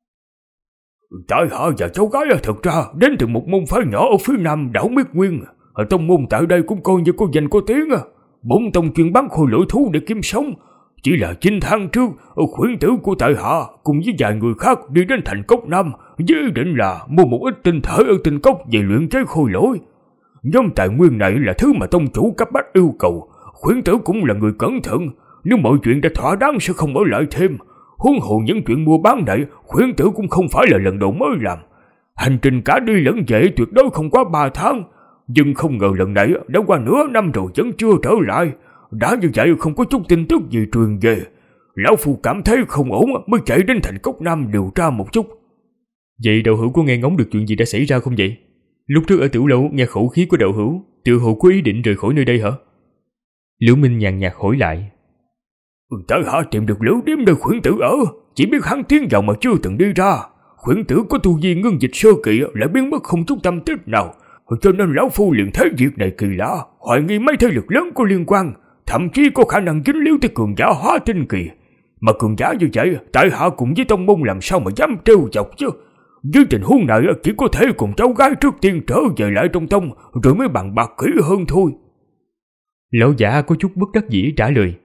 S1: Tại hạ và cháu gái thật ra đến từ một môn phái nhỏ ở phía nam đảo Miết Nguyên. Tông môn tại đây cũng coi như có danh có tiếng. Bốn tông chuyên bán khôi lỗi thú để kiếm sống. Chỉ là 9 tháng trước, khuyển tử của tại hạ cùng với vài người khác đi đến thành Cốc Nam với ý định là mua một ít tinh thể ở tinh cốc về luyện chế khôi lỗi. Nhóm tài nguyên này là thứ mà tông chủ cấp bách yêu cầu. Khuyển tử cũng là người cẩn thận, nếu mọi chuyện đã thỏa đáng sẽ không ở lại thêm. Huống hồ những chuyện mua bán này, khuyển tử cũng không phải là lần đầu mới làm. Hành trình cả đi lẫn về tuyệt đối không quá 3 tháng. Nhưng không ngờ lần này đã qua nửa năm rồi vẫn chưa trở lại. Đã như vậy không có chút tin tức gì truyền về. Lão phu cảm thấy không ổn mới chạy đến thành Cốc Nam điều tra một chút.
S2: Vậy đạo hữu có nghe ngóng được chuyện gì đã xảy ra không vậy? Lúc trước ở tiểu lâu nghe khẩu khí của đạo hữu, tự hồ có ý định rời khỏi nơi đây hả? Liễu Minh nhàn nhạt hỏi lại.
S1: Tại hạ tìm được lữ điếm nơi khuyển tử ở, chỉ biết hắn tiến vào mà chưa từng đi ra. Khuyển tử có tu vi ngưng dịch sơ kỳ lại biến mất không chút tâm tích nào, cho nên lão phu liền thấy việc này kỳ lạ, hoài nghi mấy thế lực lớn có liên quan, thậm chí có khả năng dính líu tới cường giả hóa tinh kỳ. Mà cường giả như vậy, tại hạ cùng với tông môn làm sao mà dám trêu chọc chứ? Dưới tình huống này chỉ có thể cùng cháu gái trước tiên trở về lại trong tông, rồi mới bàn bạc kỹ hơn thôi.
S2: Lão giả có chút bất đắc dĩ trả lời.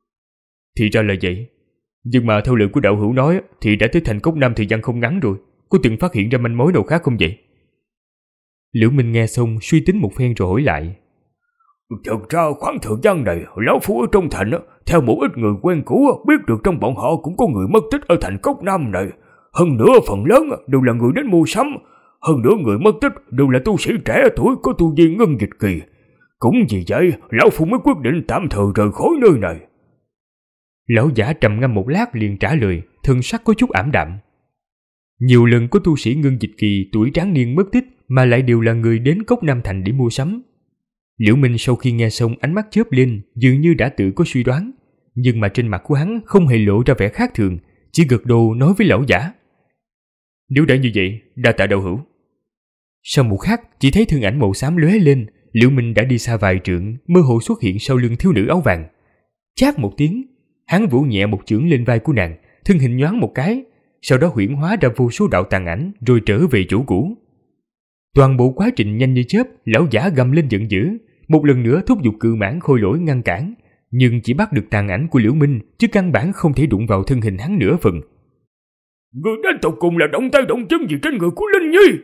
S2: Thì ra là vậy. Nhưng mà theo lời của đạo hữu nói thì đã tới thành Cốc Nam thời gian không ngắn rồi. Có từng phát hiện ra manh mối nào khác không vậy? Liễu Minh nghe xong suy tính một phen rồi hỏi lại.
S1: Thật ra khoảng thời gian này, lão phu ở trong thành theo một ít người quen cũ biết được trong bọn họ cũng có người mất tích ở thành Cốc Nam này. Hơn nữa phần lớn đều là người đến mua sắm. Hơn nữa người mất tích đều là tu sĩ trẻ tuổi có tu vi ngân dịch kỳ. Cũng vì vậy, lão phu mới quyết định tạm thời rời khỏi nơi này.
S2: Lão giả trầm ngâm một lát liền trả lời, thân sắc có chút ảm đạm. Nhiều lần có tu sĩ ngân dịch kỳ tuổi tráng niên mất tích mà lại đều là người đến Cốc Nam Thành để mua sắm. Liễu Minh sau khi nghe xong ánh mắt chớp lên, dường như đã tự có suy đoán, nhưng mà trên mặt của hắn không hề lộ ra vẻ khác thường, chỉ gật đầu nói với lão giả. Nếu đã như vậy, đa tạ đạo hữu. Sau một khắc, chỉ thấy thân ảnh màu xám lóe lên, Liễu Minh đã đi xa vài trượng, mơ hồ xuất hiện sau lưng thiếu nữ áo vàng. Chát một tiếng, hắn vỗ nhẹ một chưởng lên vai của nàng, thân hình nhoáng một cái, sau đó huyễn hóa ra vô số đạo tàn ảnh rồi trở về chỗ cũ. Toàn bộ quá trình nhanh như chớp, lão giả gầm lên giận dữ, một lần nữa thúc giục cự mãng khôi lỗi ngăn cản, nhưng chỉ bắt được tàn ảnh của Liễu Minh, chứ căn bản không thể đụng vào thân hình hắn nửa phần.
S1: Người đến tột cùng là động tay động chân gì trên người của Linh Nhi?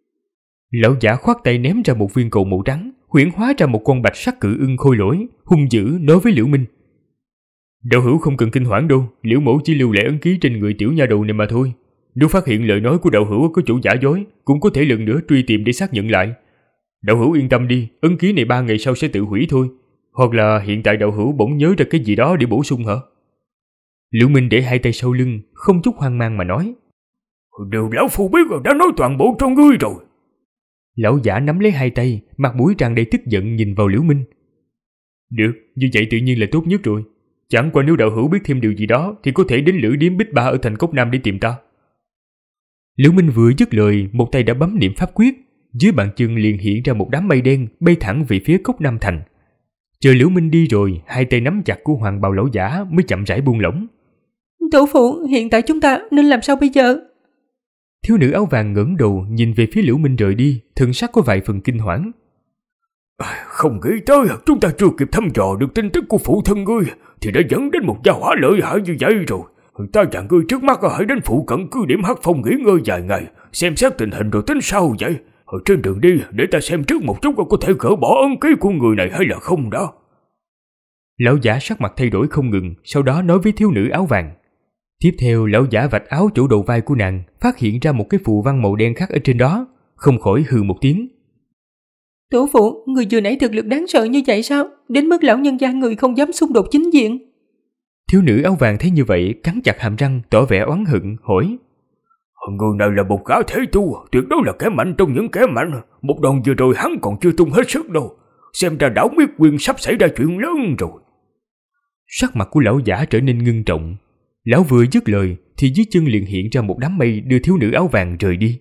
S2: Lão giả khoát tay ném ra một viên cầu màu trắng, huyễn hóa ra một con bạch sắc cự ưng khôi lỗi, hung dữ nói với Liễu Minh. Đạo hữu không cần kinh hoảng đâu, Liễu mẫu chỉ lưu lại ấn ký trên người tiểu nha đầu này mà thôi. Nếu phát hiện lời nói của đạo hữu có chỗ giả dối, cũng có thể lần nữa truy tìm để xác nhận lại. Đạo hữu yên tâm đi, ấn ký này 3 ngày sau sẽ tự hủy thôi. Hoặc là hiện tại đạo hữu bỗng nhớ ra cái gì đó để bổ sung hả? Liễu Minh để hai tay sau lưng, không chút hoang mang mà nói.
S1: Điều lão phu biết rồi, đã nói toàn bộ cho ngươi rồi.
S2: Lão giả nắm lấy hai tay, mặt mũi tràn đầy tức giận nhìn vào Liễu Minh. Được, như vậy tự nhiên là tốt nhất rồi. Chẳng qua nếu đạo hữu biết thêm điều gì đó thì có thể đến lữ điếm Bích Ba ở thành Cốc Nam để tìm ta. Liễu Minh vừa dứt lời, một tay đã bấm niệm pháp quyết, dưới bàn chân liền hiện ra một đám mây đen bay thẳng về phía Cốc Nam thành. Chờ Liễu Minh đi rồi, hai tay nắm chặt của Hoàng Bào lão giả mới chậm rãi buông lỏng.
S4: Tổ phụ, hiện tại chúng ta nên làm sao bây giờ?
S2: Thiếu nữ áo vàng ngẩng đầu nhìn về phía Liễu Minh rời đi, thần sắc có vài phần kinh hoảng.
S1: Không nghĩ tới chúng ta chưa kịp thăm dò được tin tức của phụ thân ngươi thì đã dẫn đến một gia hỏa lợi hại như vậy rồi. Ta dặn ngươi trước mắt hãy đến phụ cận cứ điểm Hắc Phong nghỉ ngơi vài ngày, xem xét tình hình rồi tính sau vậy. Ở trên đường đi để ta xem trước một chút có thể gỡ bỏ ấn ký của người này hay là không đó.
S2: Lão giả sắc mặt thay đổi không ngừng, sau đó nói với thiếu nữ áo vàng. Tiếp theo lão giả vạch áo chỗ đầu vai của nàng, phát hiện ra một cái phù văn màu đen khắc ở trên đó, không khỏi hừ một tiếng.
S4: Tổ phụ, người vừa nãy thực lực đáng sợ như vậy sao? Đến mức lão nhân gia người không dám xung đột chính diện.
S2: Thiếu nữ áo vàng thấy như vậy, cắn chặt hàm răng, tỏ vẻ oán hận, hỏi.
S1: Người này là một gã thế tu, tuyệt đối là kẻ mạnh trong những kẻ mạnh. Một đòn vừa rồi hắn còn chưa tung hết sức đâu. Xem ra đảo Miết Quyên sắp xảy ra chuyện lớn rồi.
S2: Sắc mặt của lão giả trở nên ngưng trọng. Lão vừa dứt lời thì dưới chân liền hiện ra một đám mây đưa thiếu nữ áo vàng rời đi.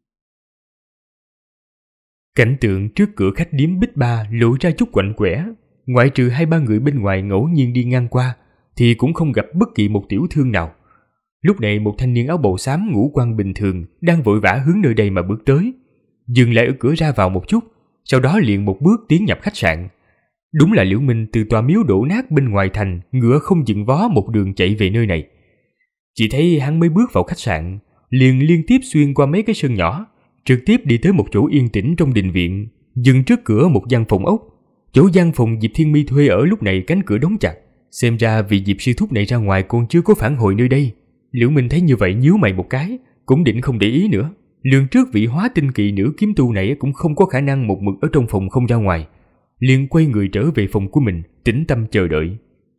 S2: Cảnh tượng trước cửa khách điếm Bích Ba lộ ra chút quạnh quẻ. Ngoại trừ 2-3 người bên ngoài ngẫu nhiên đi ngang qua thì cũng không gặp bất kỳ một tiểu thương nào. Lúc này một thanh niên áo bào xám ngũ quan bình thường đang vội vã hướng nơi đây mà bước tới, dừng lại ở cửa ra vào một chút, sau đó liền một bước tiến nhập khách sạn. Đúng là Liễu Minh từ tòa miếu đổ nát bên ngoài thành, ngựa không dừng vó một đường chạy về nơi này. Chỉ thấy hắn mới bước vào khách sạn, liền liên tiếp xuyên qua mấy cái sân nhỏ, trực tiếp đi tới một chỗ yên tĩnh trong đình viện, dừng trước cửa một gian phòng ốc. Chỗ gian phòng Diệp Thiên Mi thuê ở lúc này cánh cửa đóng chặt, xem ra vị Diệp sư thúc này ra ngoài còn chưa có phản hồi nơi đây. Liễu Minh thấy như vậy nhíu mày một cái, cũng định không để ý nữa. Lường trước vị hóa tinh kỳ nữ kiếm tu này cũng không có khả năng một mực ở trong phòng không ra ngoài, liền quay người trở về phòng của mình, tĩnh tâm chờ đợi.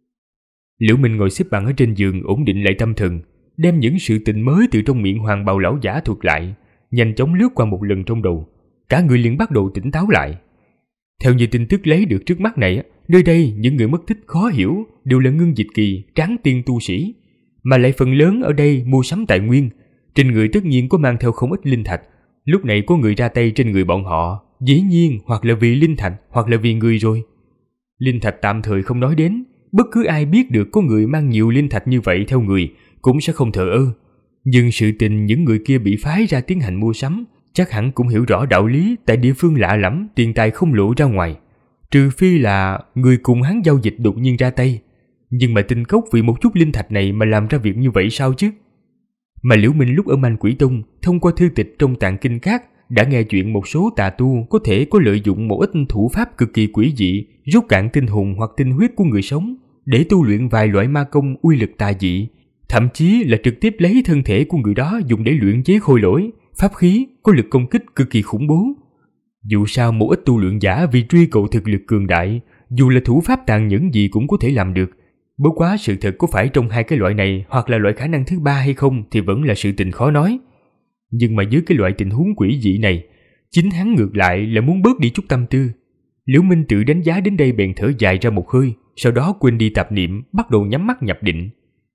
S2: Liễu Minh ngồi xếp bằng ở trên giường, ổn định lại tâm thần, đem những sự tình mới từ trong miệng Hoàng Bào lão giả thuật lại, nhanh chóng lướt qua một lần trong đầu, cả người liền bắt đầu tỉnh táo lại. Theo như tin tức lấy được trước mắt này, nơi đây những người mất tích khó hiểu đều là ngưng dịch kỳ, tráng tiên tu sĩ, mà lại phần lớn ở đây mua sắm tài nguyên, trên người tất nhiên có mang theo không ít linh thạch. Lúc này có người ra tay trên người bọn họ, dĩ nhiên hoặc là vì linh thạch hoặc là vì người rồi. Linh thạch tạm thời không nói đến, bất cứ ai biết được có người mang nhiều linh thạch như vậy theo người cũng sẽ không thờ ơ. Nhưng sự tình những người kia bị phái ra tiến hành mua sắm, chắc hẳn cũng hiểu rõ đạo lý, tại địa phương lạ lẫm tiền tài không lộ ra ngoài, trừ phi là người cùng hắn giao dịch đột nhiên ra tay. Nhưng mà Tinh Cốc vì một chút linh thạch này mà làm ra việc như vậy sao chứ? Mà Liễu Minh lúc ở Man Quỷ Tông, thông qua thư tịch trong tạng kinh các, đã nghe chuyện một số tà tu có thể có lợi dụng một ít thủ pháp cực kỳ quỷ dị, rút cạn tinh hồn hoặc tinh huyết của người sống để tu luyện vài loại ma công uy lực tà dị, thậm chí là trực tiếp lấy thân thể của người đó dùng để luyện chế khôi lỗi, pháp khí có lực công kích cực kỳ khủng bố. Dù sao một ít tu luyện giả vì truy cầu thực lực cường đại, dù là thủ pháp tàn nhẫn gì cũng có thể làm được. Bất quá sự thật có phải trong hai cái loại này hoặc là loại khả năng thứ ba hay không thì vẫn là sự tình khó nói. Nhưng mà dưới cái loại tình huống quỷ dị này, chính hắn ngược lại là muốn bớt đi chút tâm tư. Liễu Minh tự đánh giá đến đây bèn thở dài ra một hơi, sau đó quên đi tạp niệm, bắt đầu nhắm mắt nhập định.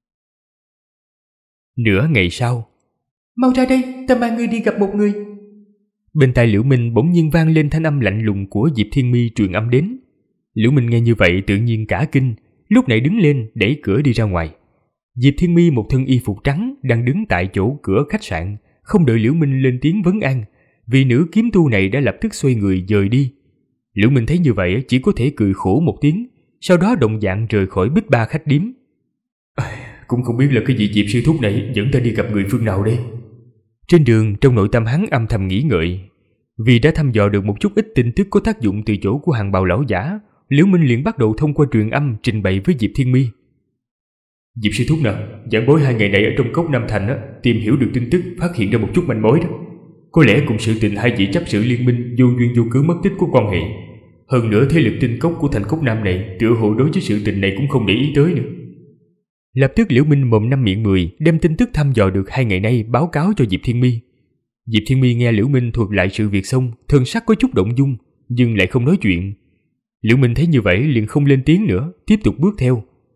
S2: Nửa ngày sau,
S4: mau ra đây, ta mang ngươi đi gặp một người.
S2: Bên tai Liễu Minh bỗng nhiên vang lên thanh âm lạnh lùng của Diệp Thiên Mi truyền âm đến. Liễu Minh nghe như vậy tự nhiên cả kinh, lúc này đứng lên đẩy cửa đi ra ngoài. Diệp Thiên Mi một thân y phục trắng đang đứng tại chỗ cửa khách sạn, không đợi Liễu Minh lên tiếng vấn an, vì nữ kiếm tu này đã lập tức xoay người dời đi. Liễu Minh thấy như vậy chỉ có thể cười khổ một tiếng, sau đó đồng dạng rời khỏi Bích Ba khách điếm. Cũng không biết là cái vị Diệp sư thúc này dẫn ta đi gặp người phương nào đây. Trên đường, trong nội tâm hắn âm thầm nghĩ ngợi, vì đã thăm dò được một chút ít tin tức có tác dụng từ chỗ của Hàng Bào lão giả, Liễu Minh liền bắt đầu thông qua truyền âm trình bày với Diệp Thiên Mi. Diệp sư thúc nào, giảng bối 2 ngày này ở trong cốc Nam Thành tìm hiểu được tin tức, phát hiện ra một chút manh mối đó. Có lẽ cùng sự tình hai vị chấp sự liên minh vô duyên vô cớ mất tích có quan hệ. Hơn nữa thế lực Tinh Cốc của thành Cốc Nam này tựa hồ đối với sự tình này cũng không để ý tới nữa. Lập tức Liễu Minh mồm năm miệng mười đem tin tức thăm dò được 2 ngày nay báo cáo cho Diệp Thiên Mi. Diệp Thiên Mi nghe Liễu Minh thuật lại sự việc xong, thần sắc có chút động dung, nhưng lại không nói chuyện. Liễu Minh thấy như vậy liền không lên tiếng nữa, tiếp tục bước theo.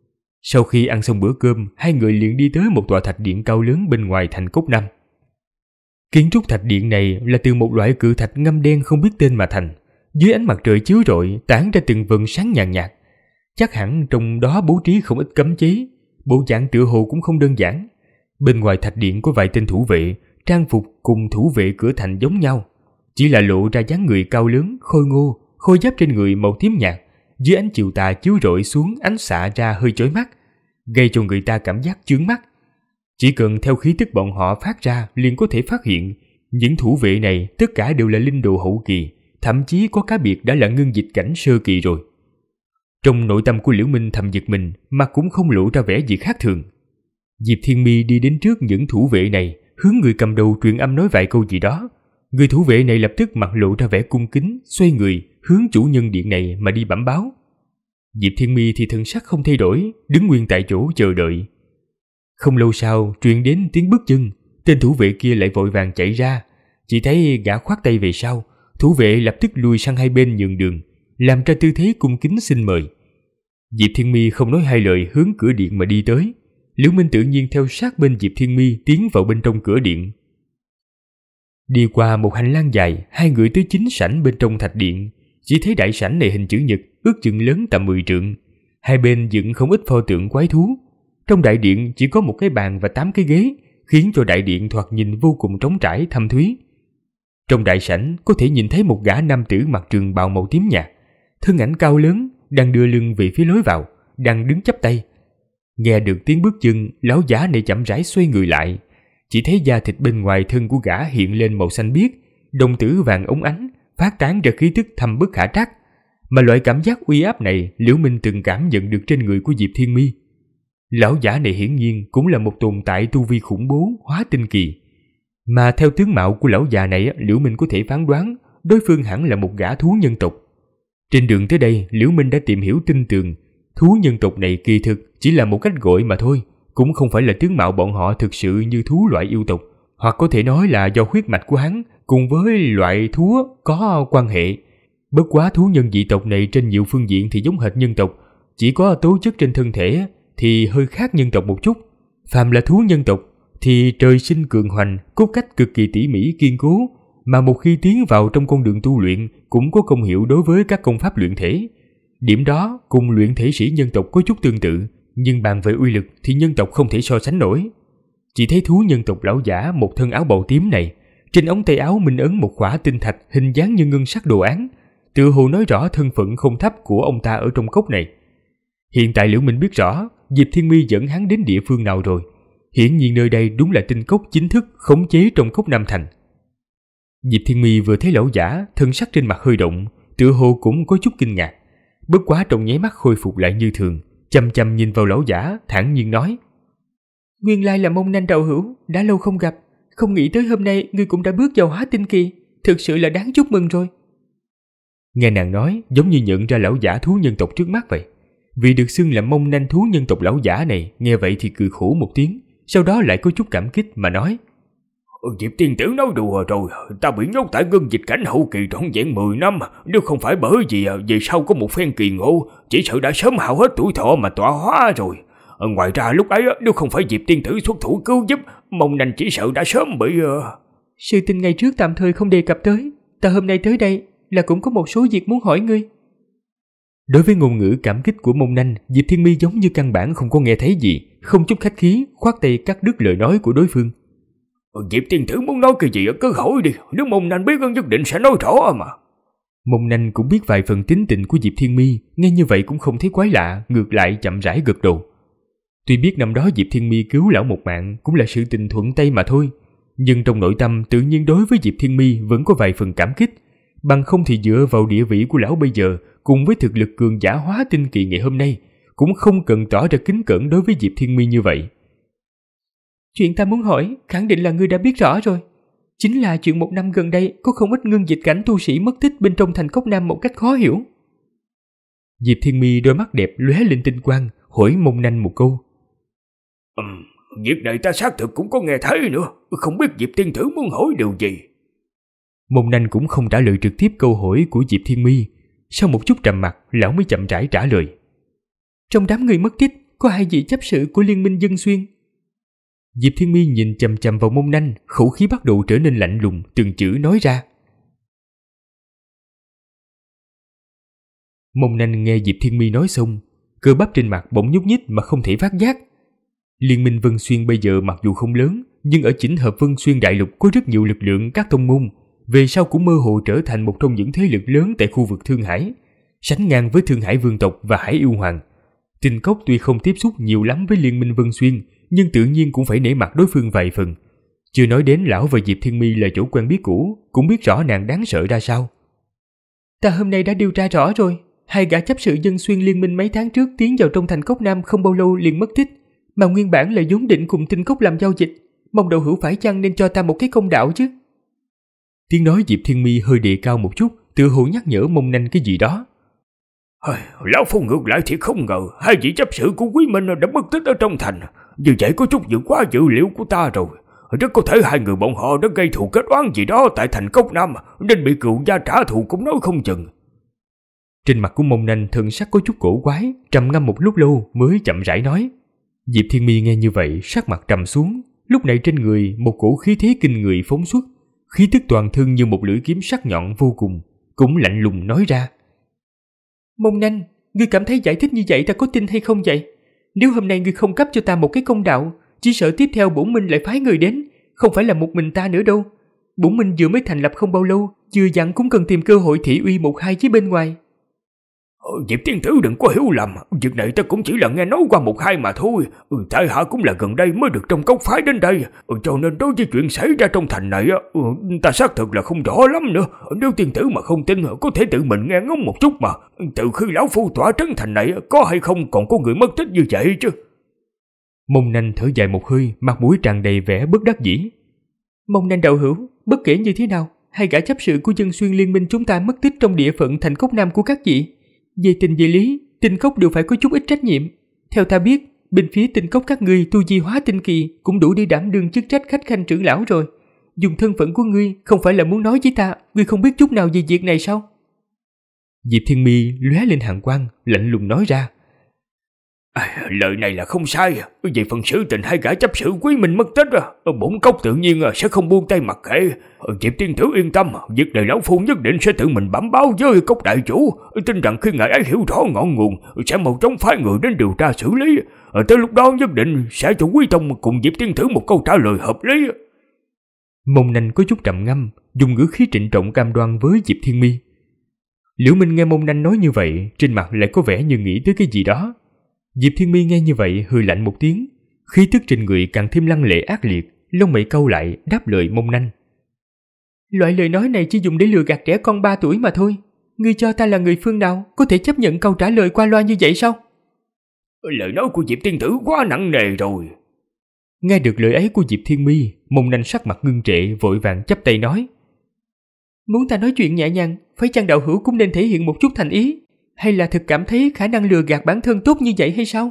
S2: Sau khi ăn xong bữa cơm, hai người liền đi tới một tòa thạch điện cao lớn bên ngoài thành Cốc Nam. Kiến trúc thạch điện này là từ một loại cự thạch ngăm đen không biết tên mà thành, dưới ánh mặt trời chiếu rọi tản ra từng vầng sáng nhàn nhạt. Chắc hẳn trong đó bố trí không ít cấm chế, bộ dạng tựa hồ cũng không đơn giản. Bên ngoài thạch điện có vài tên thủ vệ, trang phục cùng thủ vệ cửa thành giống nhau, chỉ là lộ ra dáng người cao lớn, khôi ngô, khôi giáp trên người màu tím nhạt, dưới ánh chiều tà chiếu rọi xuống ánh xạ ra hơi chói mắt, gây cho người ta cảm giác chướng mắt. Chỉ cần theo khí tức bọn họ phát ra liền có thể phát hiện, những thủ vệ này tất cả đều là linh đồ hậu kỳ, thậm chí có cá biệt đã là ngưng dịch cảnh sơ kỳ rồi. Trong nội tâm của Liễu Minh thầm giật mình, mà cũng không lộ ra vẻ gì khác thường. Diệp Thiên Mi đi đến trước những thủ vệ này, hướng người cầm đầu truyền âm nói vài câu gì đó. Người thủ vệ này lập tức mặt lộ ra vẻ cung kính, xoay người hướng chủ nhân điện này mà đi bẩm báo. Diệp Thiên Mi thì thần sắc không thay đổi, đứng nguyên tại chỗ chờ đợi. Không lâu sau truyền đến tiếng bước chân, tên thủ vệ kia lại vội vàng chạy ra. Chỉ thấy gã khoát tay về sau, thủ vệ lập tức lùi sang hai bên nhường đường, làm ra tư thế cung kính xin mời. Diệp Thiên Mi không nói hai lời hướng cửa điện mà đi tới. Liễu Minh tự nhiên theo sát bên Diệp Thiên Mi tiến vào bên trong cửa điện. Đi qua một hành lang dài, hai người tới chính sảnh bên trong thạch điện. Chỉ thấy đại sảnh này hình chữ nhật, ước chừng lớn tầm 10 trượng. Hai bên dựng không ít pho tượng quái thú. Trong đại điện chỉ có một cái bàn và 8 cái ghế, khiến cho đại điện thoạt nhìn vô cùng trống trải thâm thúy. Trong đại sảnh có thể nhìn thấy một gã nam tử mặc trường bào màu tím nhạt, thân ảnh cao lớn, đang đưa lưng về phía lối vào, đang đứng chắp tay. Nghe được tiếng bước chân, lão giả này chậm rãi xoay người lại. Chỉ thấy da thịt bên ngoài thân của gã hiện lên màu xanh biếc, đồng tử vàng óng ánh, phát tán ra khí tức thâm bất khả trắc. Mà loại cảm giác uy áp này Liễu Minh từng cảm nhận được trên người của Diệp Thiên Mi. Lão giả này hiển nhiên cũng là một tồn tại tu vi khủng bố, hóa tinh kỳ. Mà theo tướng mạo của lão già này, Liễu Minh có thể phán đoán đối phương hẳn là một gã thú nhân tộc. Trên đường tới đây, Liễu Minh đã tìm hiểu tinh tường, thú nhân tộc này kỳ thực chỉ là một cách gọi mà thôi, cũng không phải là tướng mạo bọn họ thực sự như thú loại yêu tộc, hoặc có thể nói là do huyết mạch của hắn cùng với loại thú có quan hệ. Bất quá thú nhân dị tộc này trên nhiều phương diện thì giống hệt nhân tộc, chỉ có tố chất trên thân thể thì hơi khác nhân tộc một chút. Phàm là thú nhân tộc thì trời sinh cường hoành, cốt cách cực kỳ tỉ mỉ kiên cố, mà một khi tiến vào trong con đường tu luyện cũng có công hiệu đối với các công pháp luyện thể. Điểm đó cùng luyện thể sĩ nhân tộc có chút tương tự, nhưng bàn về uy lực thì nhân tộc không thể so sánh nổi. Chỉ thấy thú nhân tộc lão giả một thân áo bào tím này, trên ống tay áo minh ấn một khỏa tinh thạch hình dáng như ngân sắc đồ án, tựa hồ nói rõ thân phận không thấp của ông ta ở trong cốc này. Hiện tại Liễu Minh biết rõ Diệp Thiên Mi dẫn hắn đến địa phương nào rồi. Hiển nhiên nơi đây đúng là tinh cốc chính thức khống chế trong cốc Nam Thành. Diệp Thiên Mi vừa thấy lão giả, thân sắc trên mặt hơi động, tựa hồ cũng có chút kinh ngạc. Bất quá trong nháy mắt khôi phục lại như thường, chăm chăm nhìn vào lão giả, thản nhiên nói: "Nguyên lai là mông nanh đạo hữu, đã lâu không gặp, không nghĩ tới hôm nay ngươi cũng đã bước vào hóa tinh kỳ, thực sự là đáng chúc mừng rồi." Nghe nàng nói, giống như nhận ra lão giả thú nhân tộc trước mắt vậy. Vì được xưng là mông nanh thú nhân tộc lão giả này, nghe vậy thì cười khổ một tiếng, sau đó lại có chút cảm kích mà nói:
S1: "Diệp tiên tử nói đùa rồi, ta bị nhốt tại ngân dịch cảnh hậu kỳ trọn vẹn 10 năm, nếu không phải bởi vì về sau có một phen kỳ ngộ, chỉ sợ đã sớm hao hết tuổi thọ mà tọa hóa rồi. Ngoài ra lúc ấy nếu không phải Diệp tiên tử xuất thủ cứu giúp, mông nanh chỉ sợ đã sớm bị..."
S4: "Sự tình ngày trước tạm thời không đề cập tới, ta hôm nay tới đây là cũng có một số việc muốn hỏi ngươi."
S2: Đối với ngôn ngữ cảm kích của mông nanh, Diệp Thiên Mi giống như căn bản không có nghe thấy gì, không chút khách khí khoát tay cắt đứt lời nói của đối phương.
S1: "Diệp tiên tử muốn nói cái gì cứ hỏi đi, nếu mông nanh biết nhất định sẽ nói rõ mà."
S2: Mông nanh cũng biết vài phần tính tình của Diệp Thiên Mi, nghe như vậy cũng không thấy quái lạ, ngược lại chậm rãi gật đầu. Tuy biết năm đó Diệp Thiên Mi cứu lão một mạng cũng là sự tình thuận tay mà thôi, nhưng trong nội tâm tự nhiên đối với Diệp Thiên Mi vẫn có vài phần cảm kích. Bằng không thì dựa vào địa vị của lão bây giờ cùng với thực lực cường giả hóa tinh kỳ ngày hôm nay, cũng không cần tỏ ra kính cẩn đối với Diệp Thiên Mi như vậy.
S4: "Chuyện ta muốn hỏi khẳng định là ngươi đã biết rõ rồi. Chính là chuyện một năm gần đây có không ít ngưng dịch cảnh tu sĩ mất tích bên trong thành Cốc Nam một cách khó hiểu."
S2: Diệp Thiên Mi đôi mắt đẹp lóe lên tinh quang, hỏi mông nanh một câu.
S1: Việc này ta xác thực cũng có nghe thấy nữa, không biết Diệp tiên tử muốn hỏi điều gì."
S2: Mông nanh cũng không trả lời trực tiếp câu hỏi của Diệp Thiên Mi. Sau một chút trầm mặc, lão mới chậm rãi trả lời.
S4: "Trong đám người mất tích có hai vị chấp sự của Liên minh Dân Xuyên.
S2: Diệp Thiên Mi nhìn chằm chằm vào Mông Nanh, khẩu khí bắt đầu trở nên lạnh lùng, từng chữ nói ra. Mông Nanh nghe Diệp Thiên Mi nói xong, cơ bắp trên mặt bỗng nhúc nhích mà không thể phát giác. Liên minh Vân Xuyên bây giờ mặc dù không lớn, nhưng ở chỉnh hợp Vân Xuyên đại lục có rất nhiều lực lượng các tông môn, về sau cũng mơ hồ trở thành một trong những thế lực lớn tại khu vực Thương Hải, sánh ngang với Thương Hải Vương tộc và Hải Yêu Hoàng. Tinh Cốc tuy không tiếp xúc nhiều lắm với Liên minh Vân Xuyên, nhưng tự nhiên cũng phải nể mặt đối phương vài phần. Chưa nói đến lão và Diệp Thiên Mi là chỗ quen biết cũ, cũng biết rõ nàng đáng sợ ra sao.
S4: Ta hôm nay đã điều tra rõ rồi. Hai gã chấp sự Dân Xuyên liên minh mấy tháng trước tiến vào trong thành Cốc Nam không bao lâu liền mất tích, mà nguyên bản là vốn định cùng Tinh Cốc làm giao dịch. Mong Đậu Hữu phải chăng nên cho ta một cái công đạo chứ?
S2: Tiếng nói Diệp Thiên Mi hơi đề cao một chút, tựa hồ nhắc nhở Mông Nanh cái gì đó.
S1: Lão phu ngược lại thì không ngờ hai vị chấp sự của Quý Minh đã mất tích ở trong thành. Như vậy có chút vượt quá dự liệu của ta rồi. Rất có thể hai người bọn họ đã gây thù kết oán gì đó tại thành Cốc Nam, nên bị cựu gia trả thù cũng nói không chừng.
S2: Trên mặt của Mông Nanh thần sắc có chút cổ quái, trầm ngâm một lúc lâu mới chậm rãi nói. Diệp Thiên Mi nghe như vậy, sắc mặt trầm xuống. Lúc này trên người một cổ khí thế kinh người phóng xuất, khí tức toàn thân như một lưỡi kiếm sắc nhọn vô cùng, cũng lạnh lùng nói ra.
S4: Mông Nanh, ngươi cảm thấy giải thích như vậy ta có tin hay không vậy? Nếu hôm nay ngươi không cấp cho ta một cái công đạo, chỉ sợ tiếp theo Bổn Minh lại phái người đến, không phải là một mình ta nữa đâu. Bổn Minh vừa mới thành lập không bao lâu, chưa dặn cũng cần tìm cơ hội thị uy một hai với bên ngoài.
S1: Diệp tiên tử đừng có hiểu lầm, việc này ta cũng chỉ là nghe nói qua một hai mà thôi. Tại hạ cũng là gần đây mới được trong cốc phái đến đây, cho nên đối với chuyện xảy ra trong thành này ta xác thực là không rõ lắm nữa. Nếu tiên tử mà không tin, có thể tự mình nghe ngóng một chút mà. Từ khi lão phu tỏa trấn thành này, có hay không còn có người mất tích như vậy chứ?
S2: Mông Nanh thở dài một hơi, mặt mũi tràn đầy vẻ bất đắc dĩ.
S4: Mông Nanh đạo hữu, bất kể như thế nào, hai gã chấp sự của Dân Xuyên liên minh chúng ta mất tích trong địa phận thành Cốc Nam của các vị. Về tình về lý, Tinh Cốc đều phải có chút ít trách nhiệm. Theo ta biết, bên phía Tinh Cốc các ngươi tu vi hóa tinh kỳ cũng đủ để đảm đương chức trách khách khanh trưởng lão rồi. Dùng thân phận của ngươi không phải là muốn nói với ta ngươi không biết chút nào về việc này sao?
S2: Diệp Thiên Mi lóe lên hàn quang, lạnh lùng nói ra.
S1: Lời này là không sai. Về phần sự tình hai gã chấp sự Quý Minh mất tích, bổn cốc tự nhiên sẽ không buông tay mặc kệ. Diệp tiên tử yên tâm, việc này lão phu nhất định sẽ tự mình bẩm báo với cốc đại chủ. Tin rằng khi ngài ấy hiểu rõ ngọn nguồn, sẽ mau chóng phái người đến điều tra xử lý. Tới lúc đó nhất định sẽ cho Quý tông cùng Diệp tiên tử một câu trả lời hợp lý.
S2: Mông Nanh có chút trầm ngâm, dùng ngữ khí trịnh trọng cam đoan với Diệp Thiên Mi. Liễu Minh nghe Mông Nanh nói như vậy, trên mặt lại có vẻ như nghĩ tới cái gì đó. Diệp Thiên Mi nghe như vậy hừ lạnh một tiếng, khí tức trên người càng thêm lăng lệ ác liệt, lông mày cau lại đáp lời Mông Nanh.
S4: Loại lời nói này chỉ dùng để lừa gạt trẻ con 3 tuổi mà thôi. Ngươi cho ta là người phương nào có thể chấp nhận câu trả lời qua loa như vậy sao?
S1: Lời nói của Diệp tiên tử quá nặng nề rồi.
S2: Nghe được lời ấy của Diệp Thiên Mi, Mông Nanh sắc mặt ngưng trệ, vội vàng chắp tay nói.
S4: Muốn ta nói chuyện nhẹ nhàng, phải chăng đạo hữu cũng nên thể hiện một chút thành ý? Hay là thực cảm thấy khả năng lừa gạt bản thân tốt như vậy hay sao?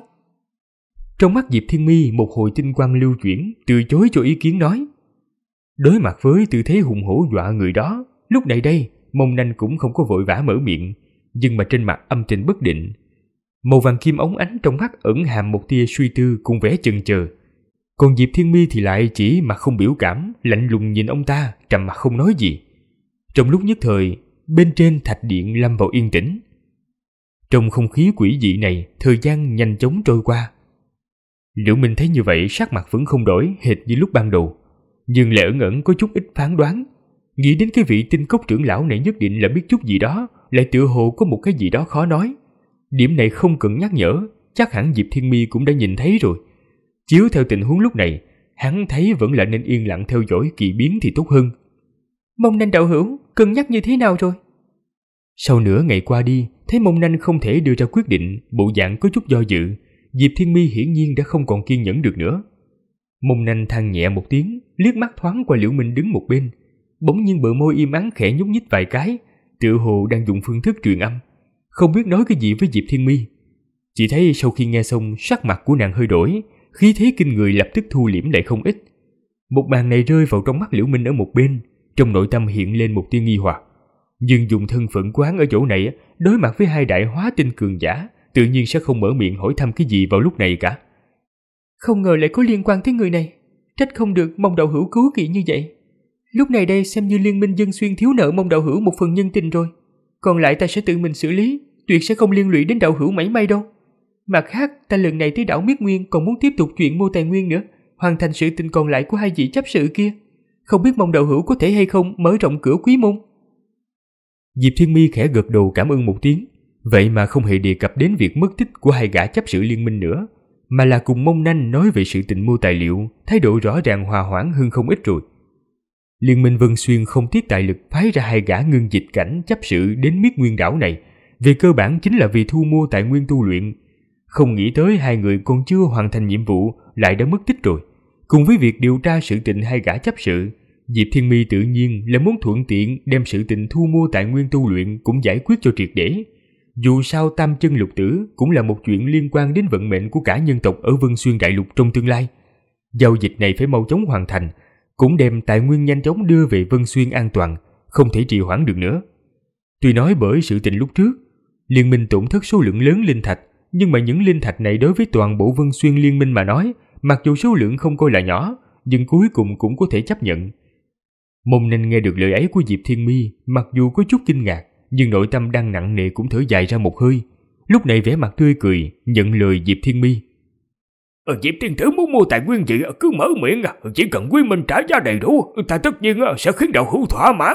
S2: Trong mắt Diệp Thiên Mi một hồi tinh quang lưu chuyển, từ chối cho ý kiến nói. Đối mặt với tư thế hùng hổ dọa người đó, lúc này đây Mông Nanh cũng không có vội vã mở miệng, nhưng mà trên mặt âm tình bất định. Màu vàng kim óng ánh trong mắt ẩn hàm một tia suy tư cùng vẻ chần chờ. Còn Diệp Thiên Mi thì lại chỉ mặt không biểu cảm, lạnh lùng nhìn ông ta, trầm mặt không nói gì. Trong lúc nhất thời, bên trên thạch điện lâm vào yên tĩnh. Trong không khí quỷ dị này, thời gian nhanh chóng trôi qua. Liễu Minh thấy như vậy, sắc mặt vẫn không đổi, hệt như lúc ban đầu, nhưng lại ẩn có chút ít phán đoán. Nghĩ đến cái vị Tinh Cốc trưởng lão này nhất định là biết chút gì đó, lại tựa hồ có một cái gì đó khó nói. Điểm này không cần nhắc nhở, chắc hẳn Diệp Thiên Mi cũng đã nhìn thấy rồi. Chiếu theo tình huống lúc này, hắn thấy vẫn là nên yên lặng theo dõi kỳ biến thì tốt hơn.
S4: Mông Nanh đạo hữu, cân nhắc như thế nào rồi?
S2: Sau nửa ngày qua đi, thấy Mông Nanh không thể đưa ra quyết định, bộ dạng có chút do dự, Diệp Thiên Mi hiển nhiên đã không còn kiên nhẫn được nữa. Mông Nanh than nhẹ một tiếng, liếc mắt thoáng qua Liễu Minh đứng một bên, bỗng nhiên bờ môi im ắng khẽ nhúc nhích vài cái, tựa hồ đang dùng phương thức truyền âm, không biết nói cái gì với Diệp Thiên Mi. Chỉ thấy sau khi nghe xong, sắc mặt của nàng hơi đổi, khí thế kinh người lập tức thu liễm lại không ít. Một màn này rơi vào trong mắt Liễu Minh ở một bên, trong nội tâm hiện lên một tia nghi hoặc. Nhưng dùng thân phận của hắn ở chỗ này, đối mặt với hai đại hóa tinh cường giả, tự nhiên sẽ không mở miệng hỏi thăm cái gì vào lúc này cả.
S4: Không ngờ lại có liên quan tới người này. Trách không được Mông Đạo Hữu cứu kỵ như vậy. Lúc này đây xem như Liên minh Dân Xuyên thiếu nợ Mông Đạo Hữu một phần nhân tình rồi. Còn lại ta sẽ tự mình xử lý, tuyệt sẽ không liên lụy đến Đạo Hữu mảy may đâu. Mặt khác, ta lần này tới đảo Miết Nguyên còn muốn tiếp tục chuyện mua tài nguyên nữa, hoàn thành sự tình còn lại của hai vị chấp sự kia. Không biết Mông Đạo Hữu có thể hay không mở rộng cửa Quý Môn.
S2: Diệp Thiên Mi khẽ gật đầu cảm ơn một tiếng, vậy mà không hề đề cập đến việc mất tích của hai gã chấp sự liên minh nữa, mà là cùng Mông Nanh nói về sự tình mua tài liệu, thái độ rõ ràng hòa hoãn hơn không ít rồi. Liên minh Vân Xuyên không tiếc tài lực phái ra hai gã ngưng dịch cảnh chấp sự đến Miết Nguyên đảo này, về cơ bản chính là vì thu mua tài nguyên tu luyện. Không nghĩ tới hai người còn chưa hoàn thành nhiệm vụ lại đã mất tích rồi. Cùng với việc điều tra sự tình hai gã chấp sự, Diệp Thiên Mi tự nhiên là muốn thuận tiện đem sự tình thu mua tài nguyên tu luyện cũng giải quyết cho triệt để. Dù sao tam chân lục tử cũng là một chuyện liên quan đến vận mệnh của cả nhân tộc ở Vân Xuyên Đại Lục trong tương lai. Giao dịch này phải mau chóng hoàn thành, cũng đem tài nguyên nhanh chóng đưa về Vân Xuyên an toàn, không thể trì hoãn được nữa. Tuy nói bởi sự tình lúc trước, liên minh tổn thất số lượng lớn linh thạch, nhưng mà những linh thạch này đối với toàn bộ Vân Xuyên liên minh mà nói, mặc dù số lượng không coi là nhỏ, nhưng cuối cùng cũng có thể chấp nhận. Mông Nanh nghe được lời ấy của Diệp Thiên Mi, mặc dù có chút kinh ngạc, nhưng nội tâm đang nặng nề cũng thở dài ra một hơi. Lúc này vẻ mặt tươi cười, nhận lời Diệp Thiên Mi.
S1: Diệp tiên tử muốn mua tài nguyên gì cứ mở miệng, chỉ cần Quý Minh trả giá đầy đủ, ta tất nhiên sẽ khiến Đạo Hữu thỏa mãn.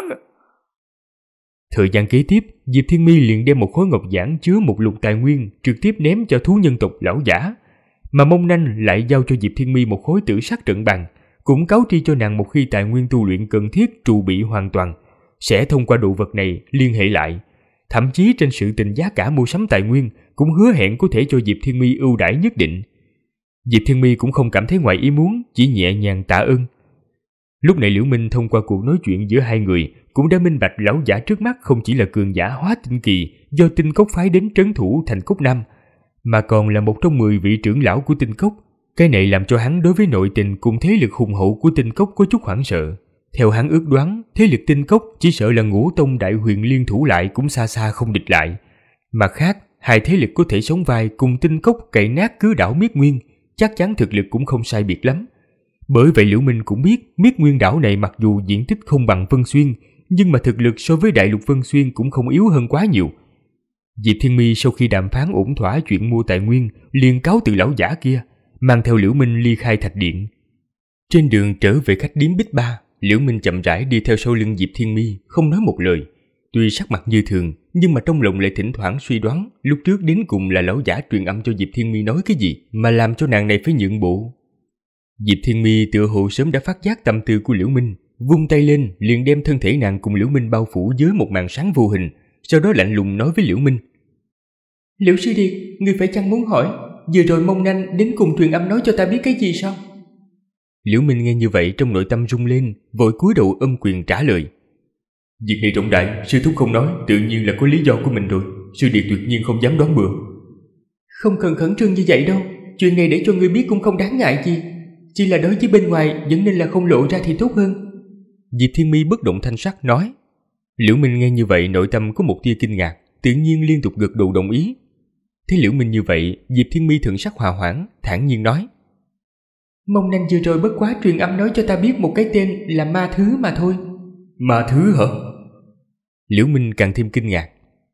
S2: Thời gian kế tiếp, Diệp Thiên Mi liền đem một khối ngọc giản chứa một lục tài nguyên trực tiếp ném cho thú nhân tộc lão giả, mà Mông Nanh lại giao cho Diệp Thiên Mi một khối tử sắc trận bàn, cũng cáo tri cho nàng một khi tài nguyên tu luyện cần thiết trụ bị hoàn toàn, sẽ thông qua đồ vật này liên hệ lại. Thậm chí trên sự tình giá cả mua sắm tài nguyên cũng hứa hẹn có thể cho Diệp Thiên Mi ưu đãi nhất định. Diệp Thiên Mi cũng không cảm thấy ngoài ý muốn, chỉ nhẹ nhàng tạ ơn. Lúc này Liễu Minh thông qua cuộc nói chuyện giữa hai người cũng đã minh bạch lão giả trước mắt không chỉ là cường giả hóa tinh kỳ do tinh cốc phái đến trấn thủ thành Cốc Nam, mà còn là một trong 10 vị trưởng lão của tinh cốc. Cái này làm cho hắn đối với nội tình cùng thế lực hùng hậu của tinh cốc có chút hoảng sợ. Theo hắn ước đoán, thế lực tinh cốc chỉ sợ là Ngũ Tông Đại Huyền liên thủ lại cũng xa xa không địch lại. Mặt khác, hai thế lực có thể sống vai cùng tinh cốc cày nát cứ đảo Miết Nguyên, chắc chắn thực lực cũng không sai biệt lắm. Bởi vậy Liễu Minh cũng biết Miết Nguyên đảo này mặc dù diện tích không bằng Vân Xuyên, nhưng mà thực lực so với Đại Lục Vân Xuyên cũng không yếu hơn quá nhiều. Diệp Thiên Mi sau khi đàm phán ổn thỏa chuyện mua tài nguyên, liền cáo từ lão giả kia, mang theo Liễu Minh ly khai thạch điện. Trên đường trở về khách điếm Bích Ba, Liễu Minh chậm rãi đi theo sau lưng Diệp Thiên Mi, không nói một lời. Tuy sắc mặt như thường, nhưng mà trong lòng lại thỉnh thoảng suy đoán lúc trước đến cùng là lão giả truyền âm cho Diệp Thiên Mi nói cái gì mà làm cho nàng này phải nhượng bộ. Diệp Thiên Mi tựa hồ sớm đã phát giác tâm tư của Liễu Minh, vung tay lên liền đem thân thể nàng cùng Liễu Minh bao phủ dưới một màn sáng vô hình, sau đó lạnh lùng nói với Liễu Minh:
S4: Liễu sư điệt, ngươi phải chăng muốn hỏi vừa rồi Mông Nanh đến cùng truyền âm nói cho ta biết cái gì sao?
S2: Liễu Minh nghe như vậy trong nội tâm rung lên, vội cúi đầu ôm quyền trả lời: Việc này trọng đại, sư thúc không nói, tự nhiên là có lý do của mình rồi, sư điệt tuyệt nhiên không dám đoán bừa.
S4: Không cần khẩn trương như vậy đâu, chuyện này để cho ngươi biết cũng không đáng ngại gì, chỉ là đối với bên ngoài vẫn nên là không lộ ra thì tốt hơn.
S2: Diệp Thiên Mi bất động thanh sắc nói. Liễu Minh nghe như vậy nội tâm có một tia kinh ngạc, tự nhiên liên tục gật đầu đồng ý. Thấy Liễu Minh như vậy, Diệp Thiên Mi thần sắc hòa hoãn, thản nhiên nói:
S4: Mông Nanh vừa rồi bất quá truyền âm nói cho ta biết một cái tên là Ma Thứ mà thôi.
S2: Ma Thứ hả? Liễu Minh càng thêm kinh ngạc.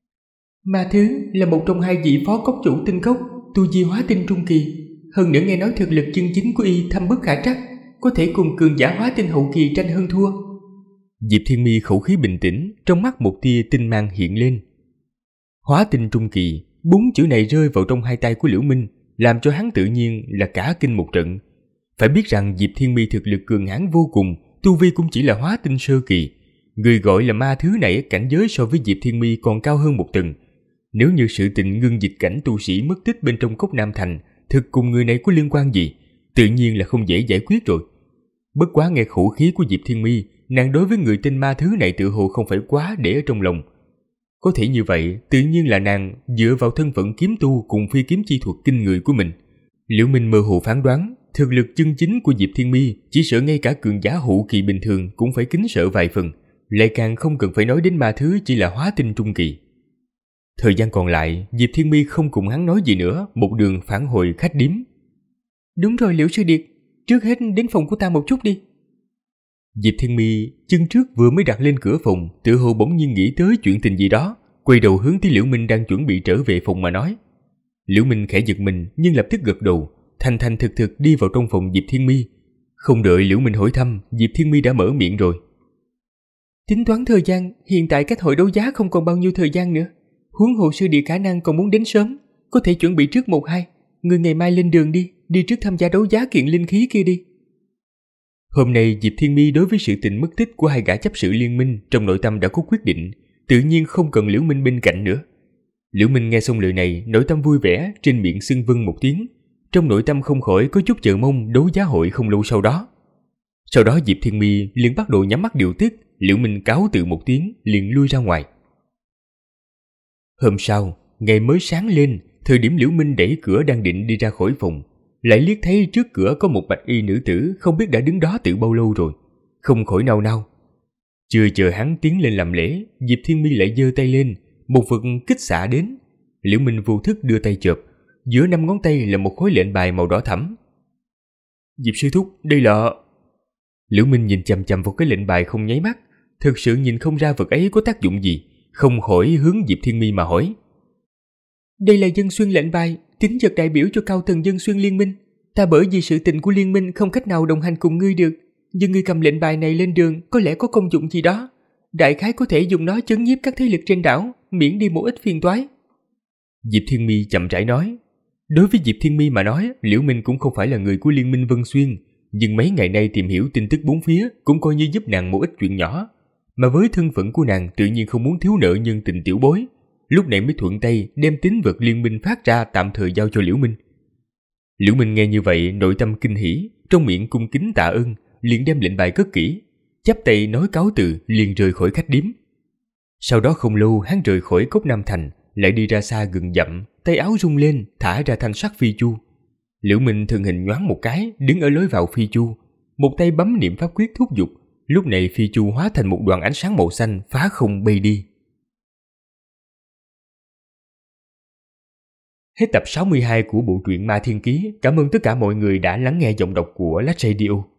S4: Ma Thứ là một trong hai vị phó cốc chủ tinh cốc, tu vi hóa tinh trung kỳ, hơn nữa nghe nói thực lực chân chính của y thâm bất khả trắc, có thể cùng cường giả hóa tinh hậu kỳ tranh hơn thua.
S2: Diệp Thiên Mi khẩu khí bình tĩnh, trong mắt một tia tinh mang hiện lên. Hóa tinh trung kỳ, 4 chữ này rơi vào trong hai tay của Liễu Minh, làm cho hắn tự nhiên là cả kinh một trận. Phải biết rằng Diệp Thiên Mi thực lực cường hãn vô cùng, tu vi cũng chỉ là hóa tinh sơ kỳ. Người gọi là Ma Thứ này cảnh giới so với Diệp Thiên Mi còn cao hơn một tầng. Nếu như sự tình ngưng dịch cảnh tu sĩ mất tích bên trong Cốc Nam Thành thực cùng người này có liên quan gì, tự nhiên là không dễ giải quyết rồi. Bất quá nghe khẩu khí của Diệp Thiên Mi, nàng đối với người tên Ma Thứ này tự hồ không phải quá để ở trong lòng. Có thể như vậy, tự nhiên là nàng dựa vào thân phận kiếm tu cùng phi kiếm chi thuật kinh người của mình. Liễu Minh mơ hồ phán đoán, thực lực chân chính của Diệp Thiên Mi chỉ sợ ngay cả cường giả hậu kỳ bình thường cũng phải kính sợ vài phần, lại càng không cần phải nói đến Ma Thứ chỉ là hóa tinh trung kỳ. Thời gian còn lại, Diệp Thiên My không cùng hắn nói gì nữa, một đường phản hồi khách điếm.
S4: Đúng rồi Liễu Sư Điệt, trước hết đến phòng của ta một chút đi.
S2: Diệp Thiên My chân trước vừa mới đặt lên cửa phòng, tự hồ bỗng nhiên nghĩ tới chuyện tình gì đó, quay đầu hướng tới Liễu Minh đang chuẩn bị trở về phòng mà nói. Liễu Minh khẽ giật mình nhưng lập tức gật đầu, thành thành thực thực đi vào trong phòng Diệp Thiên My. Không đợi Liễu Minh hỏi thăm, Diệp Thiên My đã mở miệng rồi.
S4: Tính toán thời gian, hiện tại cách hội đấu giá không còn bao nhiêu thời gian nữa. Huống hồ Sư Điệt khả năng còn muốn đến sớm, có thể chuẩn bị trước 1-2. Người ngày mai lên đường đi trước tham gia đấu giá kiện linh khí kia đi.
S2: Hôm nay Diệp Thiên My đối với sự tình mất tích của hai gã chấp sự liên minh trong nội tâm đã có quyết định, tự nhiên không cần Liễu Minh bên cạnh nữa. Liễu Minh nghe xong lời này, nội tâm vui vẻ, trên miệng xưng vâng một tiếng, trong nội tâm không khỏi có chút chờ mong đấu giá hội không lâu sau đó. Sau đó Diệp Thiên My liền bắt đầu nhắm mắt điều tức, Liễu Minh cáo từ một tiếng liền lui ra ngoài. Hôm sau, ngày mới sáng lên, thời điểm Liễu Minh đẩy cửa đang định đi ra khỏi phòng, lại liếc thấy trước cửa có một bạch y nữ tử không biết đã đứng đó từ bao lâu rồi, không khỏi nao nao. Chưa chờ hắn tiến lên làm lễ, Diệp Thiên My lại giơ tay lên, một vật kích xạ đến. Liễu Minh vô thức đưa tay chộp, giữa 5 ngón tay là một khối lệnh bài màu đỏ thẫm. Diệp sư thúc, đây là... Liễu Minh nhìn chằm chằm vào cái lệnh bài không nháy mắt, thực sự nhìn không ra vật ấy có tác dụng gì, không khỏi hướng Diệp Thiên My mà hỏi.
S4: Đây là dân xuyên lệnh bài, tính vật đại biểu cho cao tầng dân xuyên liên minh. Ta bởi vì sự tình của liên minh không cách nào đồng hành cùng ngươi được, nhưng ngươi cầm lệnh bài này lên đường có lẽ có công dụng gì đó. Đại khái có thể dùng nó chấn nhiếp các thế lực trên đảo, miễn đi một ít phiền toái.
S2: Diệp Thiên My chậm rãi nói. Đối với Diệp Thiên My mà nói, Liễu Minh cũng không phải là người của liên minh Vân Xuyên, nhưng mấy ngày nay tìm hiểu tin tức bốn phía cũng coi như giúp nàng một ít chuyện nhỏ. Mà với thân phận của nàng tự nhiên không muốn thiếu nợ nhân tình tiểu bối, lúc này mới thuận tay đem tín vật liên minh phát ra tạm thời giao cho Liễu Minh. Liễu Minh nghe như vậy nội tâm kinh hỉ, trong miệng cung kính tạ ơn, liền đem lệnh bài cất kỹ, chắp tay nói cáo từ liền rời khỏi khách điếm. Sau đó không lâu hắn rời khỏi Cốc Nam Thành, lại đi ra xa gần dặm, tay áo rung lên thả ra thanh sắc phi chu. Liễu Minh thân hình nhoáng một cái đứng ở lối vào phi chu, một tay bấm niệm pháp quyết thúc giục, lúc này phi chu hóa thành một đoàn ánh sáng màu xanh phá không bay đi. Hết tập 62 của bộ truyện Ma Thiên Ký. Cảm ơn tất cả mọi người đã lắng nghe giọng đọc của Lách Radio.